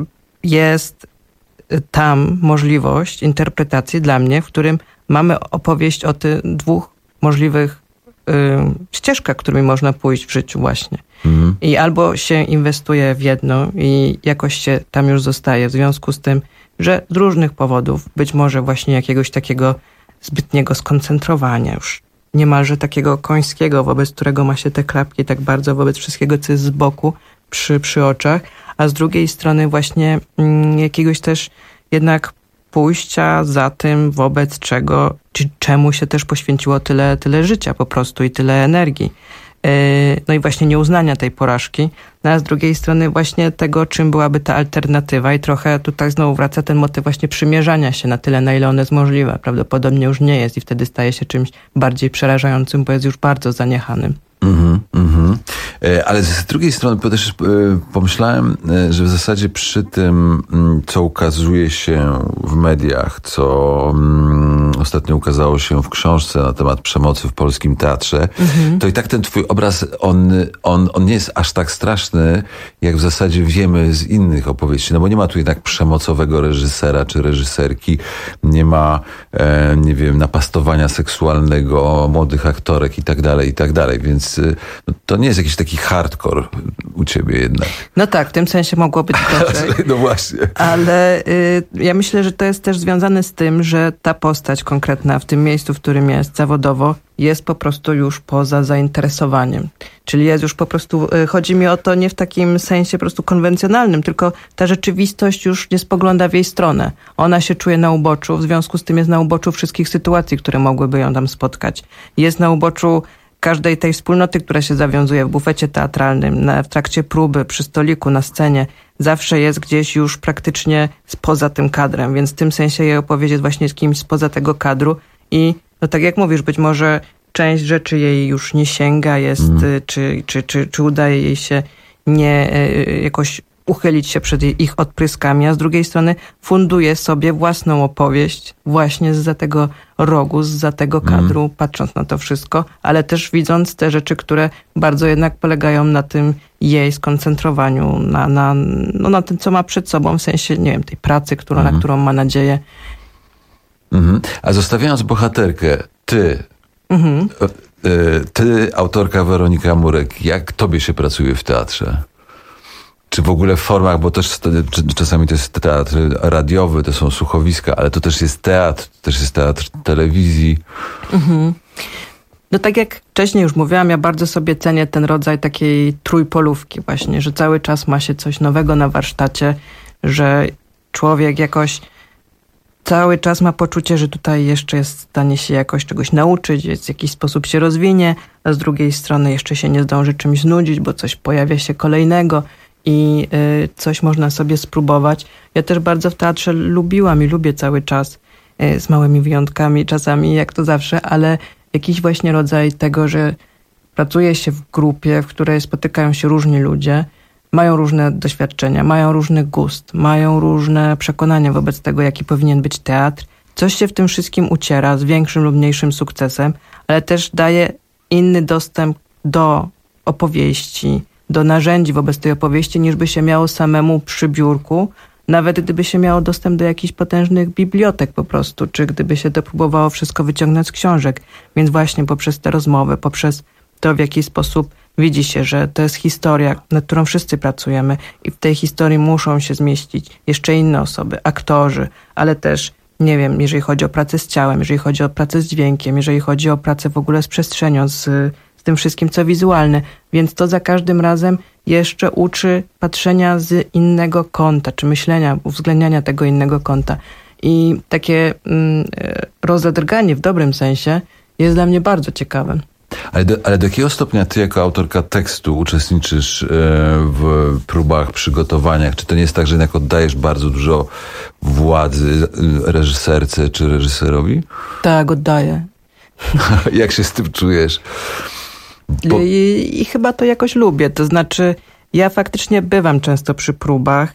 jest tam możliwość interpretacji dla mnie, w którym mamy opowieść o tych dwóch możliwych y, ścieżkach, którymi można pójść w życiu właśnie. Mhm. I albo się inwestuje w jedno i jakoś się tam już zostaje, w związku z tym, że z różnych powodów, być może właśnie jakiegoś takiego zbytniego skoncentrowania już, niemalże takiego końskiego, wobec którego ma się te klapki tak bardzo, wobec wszystkiego, co jest z boku, przy, przy oczach, a z drugiej strony właśnie mm, jakiegoś też jednak pójścia za tym, wobec czego, czy czemu się też poświęciło tyle, tyle życia po prostu i tyle energii. Yy, no i właśnie nieuznania tej porażki, no a z drugiej strony właśnie tego, czym byłaby ta alternatywa i trochę tutaj znowu wraca ten motyw właśnie przymierzania się na tyle, na ile one jest możliwe. Prawdopodobnie już nie jest i wtedy staje się czymś bardziej przerażającym, bo jest już bardzo zaniechanym. Mhm, mhm. Ale z drugiej strony też pomyślałem, że w zasadzie przy tym, co ukazuje się w mediach, co ostatnio ukazało się w książce na temat przemocy w polskim teatrze, mhm. to i tak ten twój obraz, on, on, on nie jest aż tak straszny, jak w zasadzie wiemy z innych opowieści, no bo nie ma tu jednak przemocowego reżysera czy reżyserki, nie ma, e, nie wiem, napastowania seksualnego młodych aktorek i tak dalej, i tak dalej, więc no, to nie jest jakiś taki hardcore u ciebie jednak. No tak, w tym sensie mogło być gorzej. No właśnie. Ale y, ja myślę, że to jest też związane z tym, że ta postać konkretna w tym miejscu, w którym jest zawodowo, jest po prostu już poza zainteresowaniem. Czyli jest już po prostu, y, chodzi mi o to nie w takim sensie po prostu konwencjonalnym, tylko ta rzeczywistość już nie spogląda w jej stronę. Ona się czuje na uboczu, w związku z tym jest na uboczu wszystkich sytuacji, które mogłyby ją tam spotkać. Jest na uboczu każdej tej wspólnoty, która się zawiązuje w bufecie teatralnym, na, w trakcie próby, przy stoliku, na scenie, zawsze jest gdzieś już praktycznie spoza tym kadrem, więc w tym sensie jej opowieść jest właśnie z kimś spoza tego kadru i no tak jak mówisz, być może część rzeczy jej już nie sięga, jest, mm. czy, czy, czy, czy udaje jej się nie jakoś uchylić się przed ich odpryskami, a z drugiej strony funduje sobie własną opowieść właśnie zza tego rogu, zza tego kadru, mm. patrząc na to wszystko, ale też widząc te rzeczy, które bardzo jednak polegają na tym jej skoncentrowaniu, na, na, no na tym, co ma przed sobą, w sensie, nie wiem, tej pracy, którą, mm. na którą ma nadzieję. Mm-hmm. A zostawiając bohaterkę, ty, mm-hmm. ty, autorka Weronika Murek, jak tobie się pracuje w teatrze? Czy w ogóle w formach, bo też czasami to jest teatr radiowy, to są słuchowiska, ale to też jest teatr, to też jest teatr telewizji. Mhm. No tak jak wcześniej już mówiłam, ja bardzo sobie cenię ten rodzaj takiej trójpolówki właśnie, że cały czas ma się coś nowego na warsztacie, że człowiek jakoś cały czas ma poczucie, że tutaj jeszcze jest w stanie się jakoś czegoś nauczyć, w jakiś sposób się rozwinie, a z drugiej strony jeszcze się nie zdąży czymś znudzić, bo coś pojawia się kolejnego i y, coś można sobie spróbować. Ja też bardzo w teatrze lubiłam i lubię cały czas, y, z małymi wyjątkami czasami, jak to zawsze, ale jakiś właśnie rodzaj tego, że pracuje się w grupie, w której spotykają się różni ludzie, mają różne doświadczenia, mają różny gust, mają różne przekonania wobec tego, jaki powinien być teatr. Coś się w tym wszystkim uciera z większym lub mniejszym sukcesem, ale też daje inny dostęp do opowieści, do narzędzi wobec tej opowieści, niż by się miało samemu przy biurku, nawet gdyby się miało dostęp do jakichś potężnych bibliotek po prostu, czy gdyby się to próbowało wszystko wyciągnąć z książek. Więc właśnie poprzez te rozmowy, poprzez to, w jaki sposób widzi się, że to jest historia, nad którą wszyscy pracujemy i w tej historii muszą się zmieścić jeszcze inne osoby, aktorzy, ale też, nie wiem, jeżeli chodzi o pracę z ciałem, jeżeli chodzi o pracę z dźwiękiem, jeżeli chodzi o pracę w ogóle z przestrzenią, z, z tym wszystkim, co wizualne. Więc to za każdym razem jeszcze uczy patrzenia z innego kąta, czy myślenia, uwzględniania tego innego kąta. I takie mm, rozedrganie w dobrym sensie jest dla mnie bardzo ciekawe. Ale do, ale do jakiego stopnia ty jako autorka tekstu uczestniczysz e, w próbach, przygotowaniach? Czy to nie jest tak, że jednak oddajesz bardzo dużo władzy reżyserce czy reżyserowi? Tak, oddaję. Jak się z tym czujesz? Bo... I, I chyba to jakoś lubię. To znaczy, ja faktycznie bywam często przy próbach.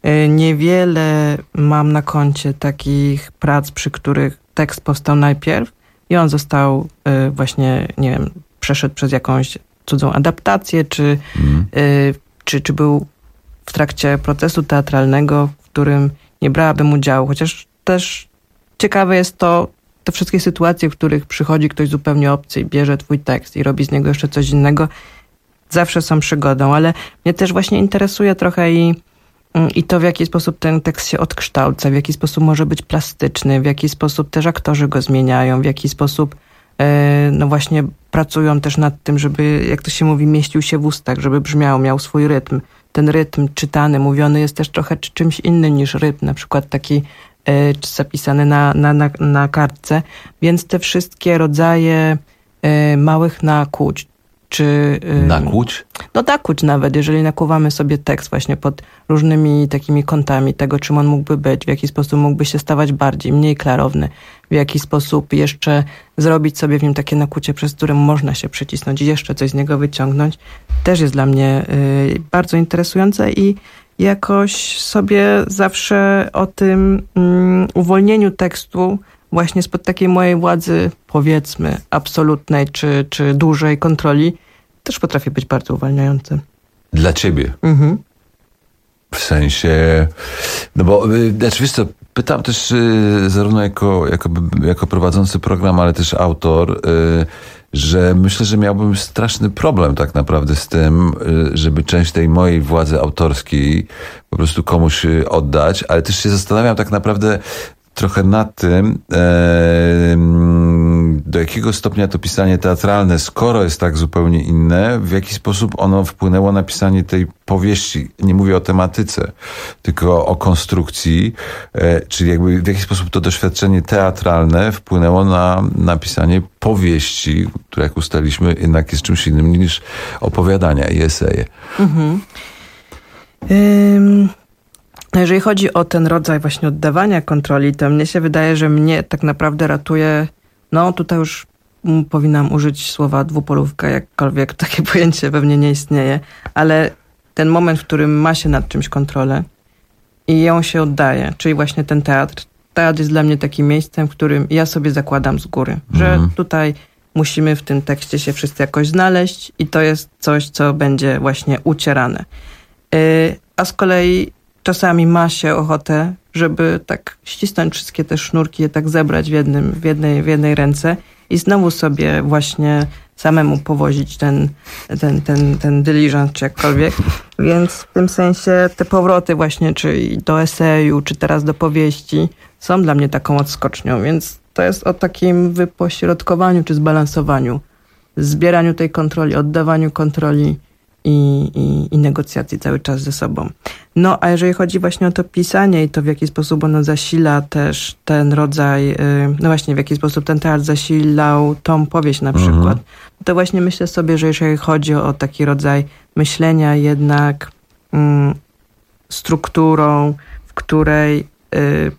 Niewiele mam na koncie takich prac, przy których tekst powstał najpierw i on został właśnie, nie wiem, przeszedł przez jakąś cudzą adaptację, czy, mm. czy, czy był w trakcie procesu teatralnego, w którym nie brałabym udziału. Chociaż też ciekawe jest to, te wszystkie sytuacje, w których przychodzi ktoś zupełnie obcy i bierze twój tekst i robi z niego jeszcze coś innego, zawsze są przygodą, ale mnie też właśnie interesuje trochę i, i to, w jaki sposób ten tekst się odkształca, w jaki sposób może być plastyczny, w jaki sposób też aktorzy go zmieniają, w jaki sposób e, no właśnie pracują też nad tym, żeby, jak to się mówi, mieścił się w ustach, żeby brzmiał, miał swój rytm. Ten rytm czytany, mówiony jest też trochę czymś innym niż rytm, na przykład taki zapisane na, na, na, na kartce, więc te wszystkie rodzaje y, małych nakłuć, czy... Y, nakłuć? No nakłuć nawet, jeżeli nakuwamy sobie tekst właśnie pod różnymi takimi kątami tego, czym on mógłby być, w jaki sposób mógłby się stawać bardziej, mniej klarowny, w jaki sposób jeszcze zrobić sobie w nim takie nakłucie, przez które można się przycisnąć i jeszcze coś z niego wyciągnąć, też jest dla mnie y, bardzo interesujące i jakoś sobie zawsze o tym um, uwolnieniu tekstu właśnie spod takiej mojej władzy, powiedzmy, absolutnej czy, czy dużej kontroli, też potrafi być bardzo uwalniające. Dla ciebie? Mhm. W sensie... No bo, znaczy wiesz co, pytam też y, zarówno jako, jako, jako prowadzący program, ale też autor, y, że myślę, że miałbym straszny problem tak naprawdę z tym, żeby część tej mojej władzy autorskiej po prostu komuś oddać, ale też się zastanawiam tak naprawdę trochę nad tym, do jakiego stopnia to pisanie teatralne, skoro jest tak zupełnie inne, w jaki sposób ono wpłynęło na pisanie tej powieści. Nie mówię o tematyce, tylko o konstrukcji, czyli jakby w jaki sposób to doświadczenie teatralne wpłynęło na napisanie powieści, która, jak ustaliliśmy, jednak jest czymś innym niż opowiadania i eseje. Mhm. Um... Jeżeli chodzi o ten rodzaj właśnie oddawania kontroli, to mnie się wydaje, że mnie tak naprawdę ratuje, no tutaj już powinnam użyć słowa dwupolówka, jakkolwiek takie pojęcie pewnie nie istnieje, ale ten moment, w którym ma się nad czymś kontrolę i ją się oddaje, czyli właśnie ten teatr. Teatr jest dla mnie takim miejscem, w którym ja sobie zakładam z góry, że mhm. tutaj musimy w tym tekście się wszyscy jakoś znaleźć i to jest coś, co będzie właśnie ucierane. Yy, a z kolei czasami ma się ochotę, żeby tak ścisnąć wszystkie te sznurki, je tak zebrać w, jednym, w, jednej, w jednej ręce i znowu sobie właśnie samemu powozić ten, ten, ten, ten dyliżans, czy jakkolwiek. Więc w tym sensie te powroty właśnie, czy do eseju, czy teraz do powieści, są dla mnie taką odskocznią. Więc to jest o takim wypośrodkowaniu, czy zbalansowaniu, zbieraniu tej kontroli, oddawaniu kontroli I, i, i negocjacji cały czas ze sobą. No, a jeżeli chodzi właśnie o to pisanie i to, w jaki sposób ono zasila też ten rodzaj, no właśnie, w jaki sposób ten teatr zasilał tą powieść na przykład, mhm. to właśnie myślę sobie, że jeżeli chodzi o taki rodzaj myślenia jednak mm, strukturą, w której y,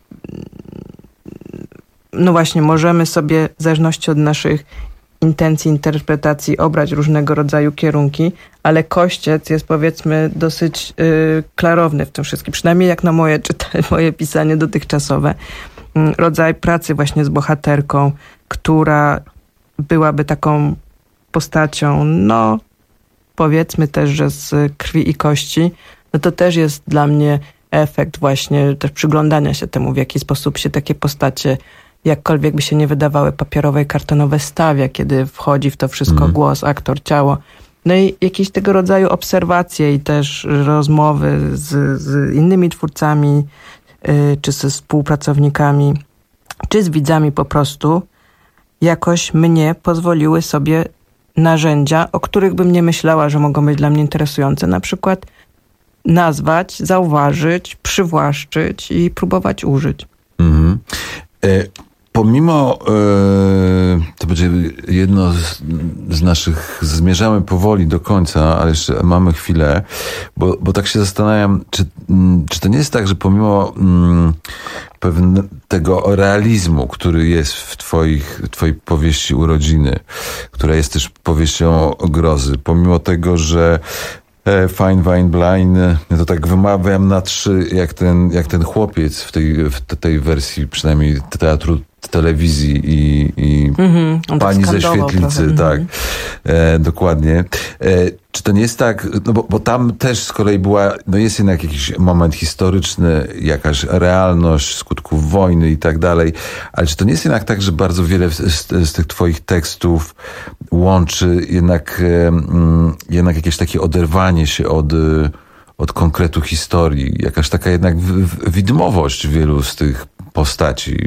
no właśnie możemy sobie w zależności od naszych intencji, interpretacji obrać różnego rodzaju kierunki, ale kościec jest, powiedzmy, dosyć y, klarowny w tym wszystkim, przynajmniej jak na moje, czytanie, moje pisanie dotychczasowe. Y, rodzaj pracy właśnie z bohaterką, która byłaby taką postacią, no powiedzmy też, że z krwi i kości, no to też jest dla mnie efekt właśnie też przyglądania się temu, w jaki sposób się takie postacie, jakkolwiek by się nie wydawały papierowe i kartonowe, stawia, kiedy wchodzi w to wszystko mm. głos, aktor, ciało. No i jakieś tego rodzaju obserwacje i też rozmowy z, z innymi twórcami, yy, czy ze współpracownikami, czy z widzami po prostu, jakoś mnie pozwoliły sobie narzędzia, o których bym nie myślała, że mogą być dla mnie interesujące. Na przykład nazwać, zauważyć, przywłaszczyć i próbować użyć. Mhm. pomimo, e, to będzie jedno z, z naszych, zmierzamy powoli do końca, ale jeszcze mamy chwilę, bo, bo tak się zastanawiam, czy, czy to nie jest tak, że pomimo mm, pewnego tego realizmu, który jest w twoich, twojej powieści Urodziny, która jest też powieścią grozy, pomimo tego, że Fine Wine Blind, ja to tak wymawiam na trzy, jak ten, jak ten chłopiec w tej, w tej wersji przynajmniej teatru, telewizji i, i mm-hmm, pani ze Świetlicy, trochę. tak, e, dokładnie. E, czy to nie jest tak, no bo, bo tam też z kolei była, no jest jednak jakiś moment historyczny, jakaś realność skutków wojny i tak dalej, ale czy to nie jest jednak tak, że bardzo wiele z, z tych twoich tekstów łączy jednak, e, jednak jakieś takie oderwanie się od, od konkretu historii, jakaś taka jednak w, w, widmowość wielu z tych postaci,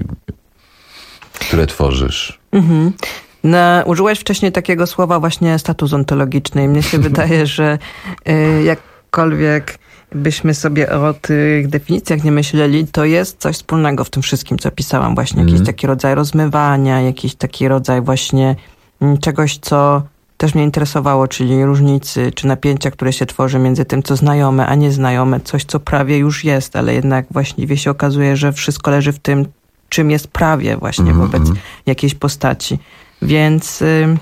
które tworzysz. Mhm. No, użyłeś wcześniej takiego słowa właśnie status ontologiczny i mnie się wydaje, że y, jakkolwiek byśmy sobie o tych definicjach nie myśleli, to jest coś wspólnego w tym wszystkim, co pisałam. Właśnie mm. jakiś taki rodzaj rozmywania, jakiś taki rodzaj właśnie m, czegoś, co też mnie interesowało, czyli różnicy, czy napięcia, które się tworzy między tym, co znajome, a nieznajome. Coś, co prawie już jest, ale jednak właściwie się okazuje, że wszystko leży w tym, czym jest prawie właśnie mm, wobec mm. jakiejś postaci. Więc y,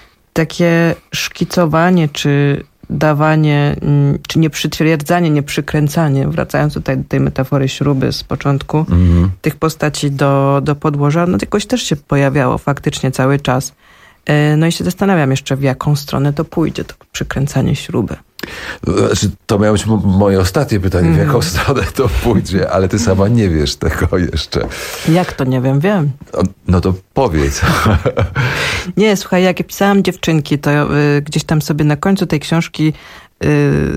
takie szkicowanie, czy dawanie, y, czy nie przytwierdzanie, nie przykręcanie, wracając tutaj do tej metafory śruby z początku, mm. tych postaci do, do podłoża, no jakoś też się pojawiało faktycznie cały czas. Y, no i się zastanawiam jeszcze, w jaką stronę to pójdzie, to przykręcanie śruby. Znaczy, to miało być moje ostatnie pytanie, w jaką stronę to pójdzie, ale ty sama nie wiesz tego jeszcze. Jak to nie wiem? Wiem. No, no to powiedz. Nie, słuchaj, jak ja pisałam Dziewczynki, to y, gdzieś tam sobie na końcu tej książki y,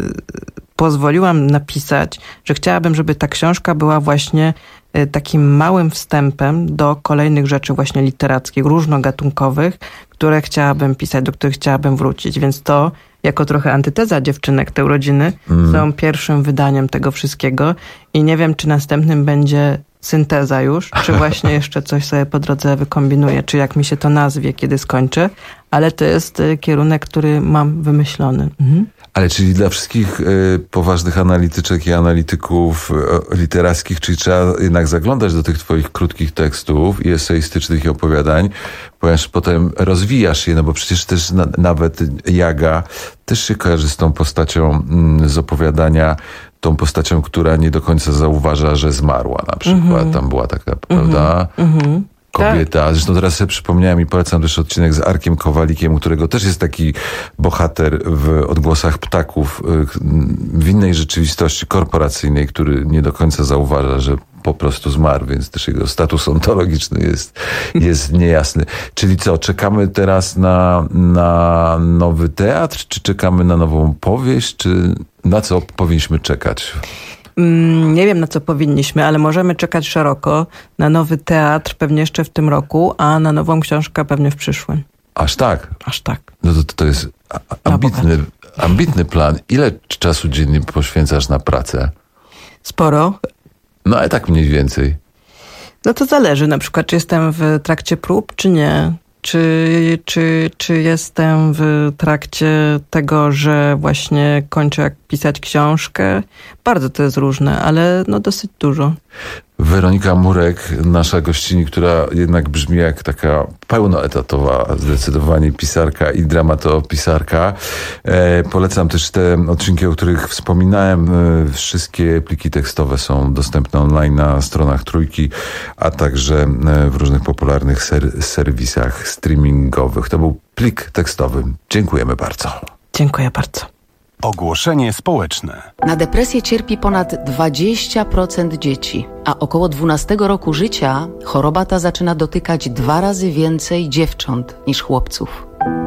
pozwoliłam napisać, że chciałabym, żeby ta książka była właśnie y, takim małym wstępem do kolejnych rzeczy właśnie literackich, różnogatunkowych, które chciałabym pisać, do których chciałabym wrócić. Więc to jako trochę antyteza Dziewczynek, te urodziny, mm. są pierwszym wydaniem tego wszystkiego i nie wiem, czy następnym będzie synteza już, czy właśnie jeszcze coś sobie po drodze wykombinuję, czy jak mi się to nazwie, kiedy skończę, ale to jest kierunek, który mam wymyślony. Mhm. Ale czyli dla wszystkich y, poważnych analityczek i analityków y, literackich, czyli trzeba jednak zaglądać do tych twoich krótkich tekstów i eseistycznych i opowiadań, ponieważ potem rozwijasz je, no bo przecież też na, nawet Jaga też się kojarzy z tą postacią y, z opowiadania, tą postacią, która nie do końca zauważa, że zmarła na przykład. Mm-hmm. Tam była taka, prawda? Mm-hmm. Kobieta. Zresztą teraz sobie przypomniałem i polecam też odcinek z Arkiem Kowalikiem, u którego też jest taki bohater w Odgłosach ptaków w innej rzeczywistości korporacyjnej, który nie do końca zauważa, że po prostu zmarł, więc też jego status ontologiczny jest, jest niejasny. Czyli co, czekamy teraz na, na nowy teatr, czy czekamy na nową powieść, czy na co powinniśmy czekać? Nie wiem, na co powinniśmy, ale możemy czekać szeroko na nowy teatr pewnie jeszcze w tym roku, a na nową książkę pewnie w przyszłym. Aż tak? Aż tak. No to, to jest ambitny, ambitny plan. Ile czasu dziennie poświęcasz na pracę? Sporo. No ale tak mniej więcej. No to zależy na przykład, czy jestem w trakcie prób, czy nie. Czy, czy, czy jestem w trakcie tego, że właśnie kończę jak pisać książkę? Bardzo to jest różne, ale no dosyć dużo. Weronika Murek, nasza gościni, która jednak brzmi jak taka pełnoetatowa zdecydowanie pisarka i dramatopisarka. E, polecam też te odcinki, o których wspominałem. E, wszystkie pliki tekstowe są dostępne online na stronach Trójki, a także w różnych popularnych ser- serwisach streamingowych. To był plik tekstowy. Dziękujemy bardzo. Dziękuję bardzo. Ogłoszenie społeczne. Na depresję cierpi ponad dwadzieścia procent dzieci, a około dwunastego roku życia choroba ta zaczyna dotykać dwa razy więcej dziewcząt niż chłopców.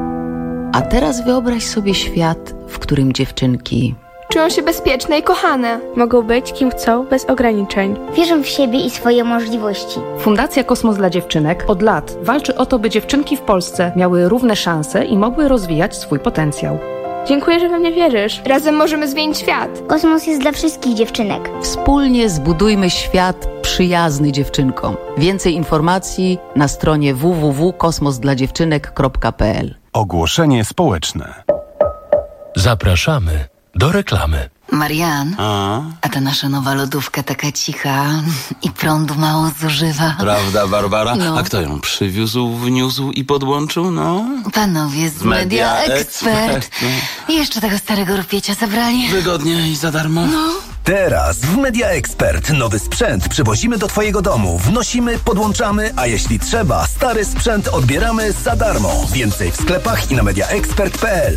A teraz wyobraź sobie świat, w którym dziewczynki czują się bezpieczne i kochane. Mogą być kim chcą, bez ograniczeń. Wierzą w siebie i swoje możliwości. Fundacja Kosmos dla Dziewczynek od lat walczy o to, by dziewczynki w Polsce miały równe szanse i mogły rozwijać swój potencjał. Dziękuję, że we mnie wierzysz. Razem możemy zmienić świat. Kosmos jest dla wszystkich dziewczynek. Wspólnie zbudujmy świat przyjazny dziewczynkom. Więcej informacji na stronie w w w kropka kosmos dla dziewczynek kropka p l. Ogłoszenie społeczne. Zapraszamy do reklamy. Marian, A? a ta nasza nowa lodówka taka cicha i prądu mało zużywa. Prawda, Barbara? No. A kto ją przywiózł, wniósł i podłączył, no? Panowie z Media Expert. I jeszcze tego starego rupiecia zabrali. Wygodnie i za darmo. No. Teraz w Media Expert nowy sprzęt przywozimy do twojego domu, wnosimy, podłączamy, a jeśli trzeba, stary sprzęt odbieramy za darmo. Więcej w sklepach i na mediaexpert kropka p l.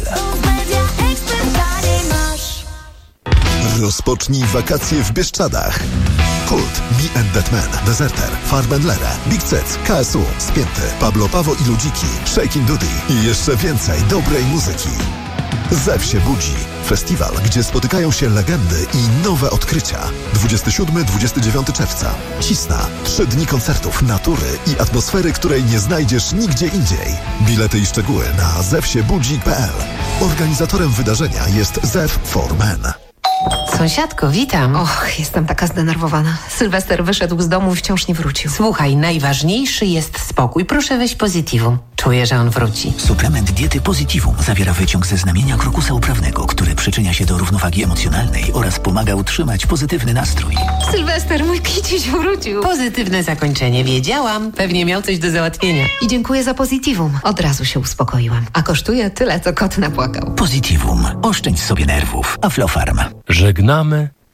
Rozpocznij wakacje w Bieszczadach. Kult, Me and That Man, Deserter, Farben Lere, Big Cec, K S U, Spięty, Pablo Pawo i Ludziki, Shakin' Dudy i jeszcze więcej dobrej muzyki. Zew się budzi. Festiwal, gdzie spotykają się legendy i nowe odkrycia. dwudziestego siódmego do dwudziestego dziewiątego czerwca. Cisna. Trzy dni koncertów, natury i atmosfery, której nie znajdziesz nigdzie indziej. Bilety i szczegóły na zew się budzi kropka p l. Organizatorem wydarzenia jest Zew for Men. Sąsiadko, witam. Och, jestem taka zdenerwowana. Sylwester wyszedł z domu i wciąż nie wrócił. Słuchaj, najważniejszy jest spokój. Proszę weź Positivum. Czuję, że on wróci. Suplement diety Positivum zawiera wyciąg ze znamienia krokusa uprawnego, który przyczynia się do równowagi emocjonalnej oraz pomaga utrzymać pozytywny nastrój. Sylwester, mój kiciuś wrócił. Pozytywne zakończenie, wiedziałam. Pewnie miał coś do załatwienia. I dziękuję za Positivum. Od razu się uspokoiłam. A kosztuje tyle, co kot napłakał. Positivum. Oszczędź sobie nerwów. Aflofarm. Żegnamy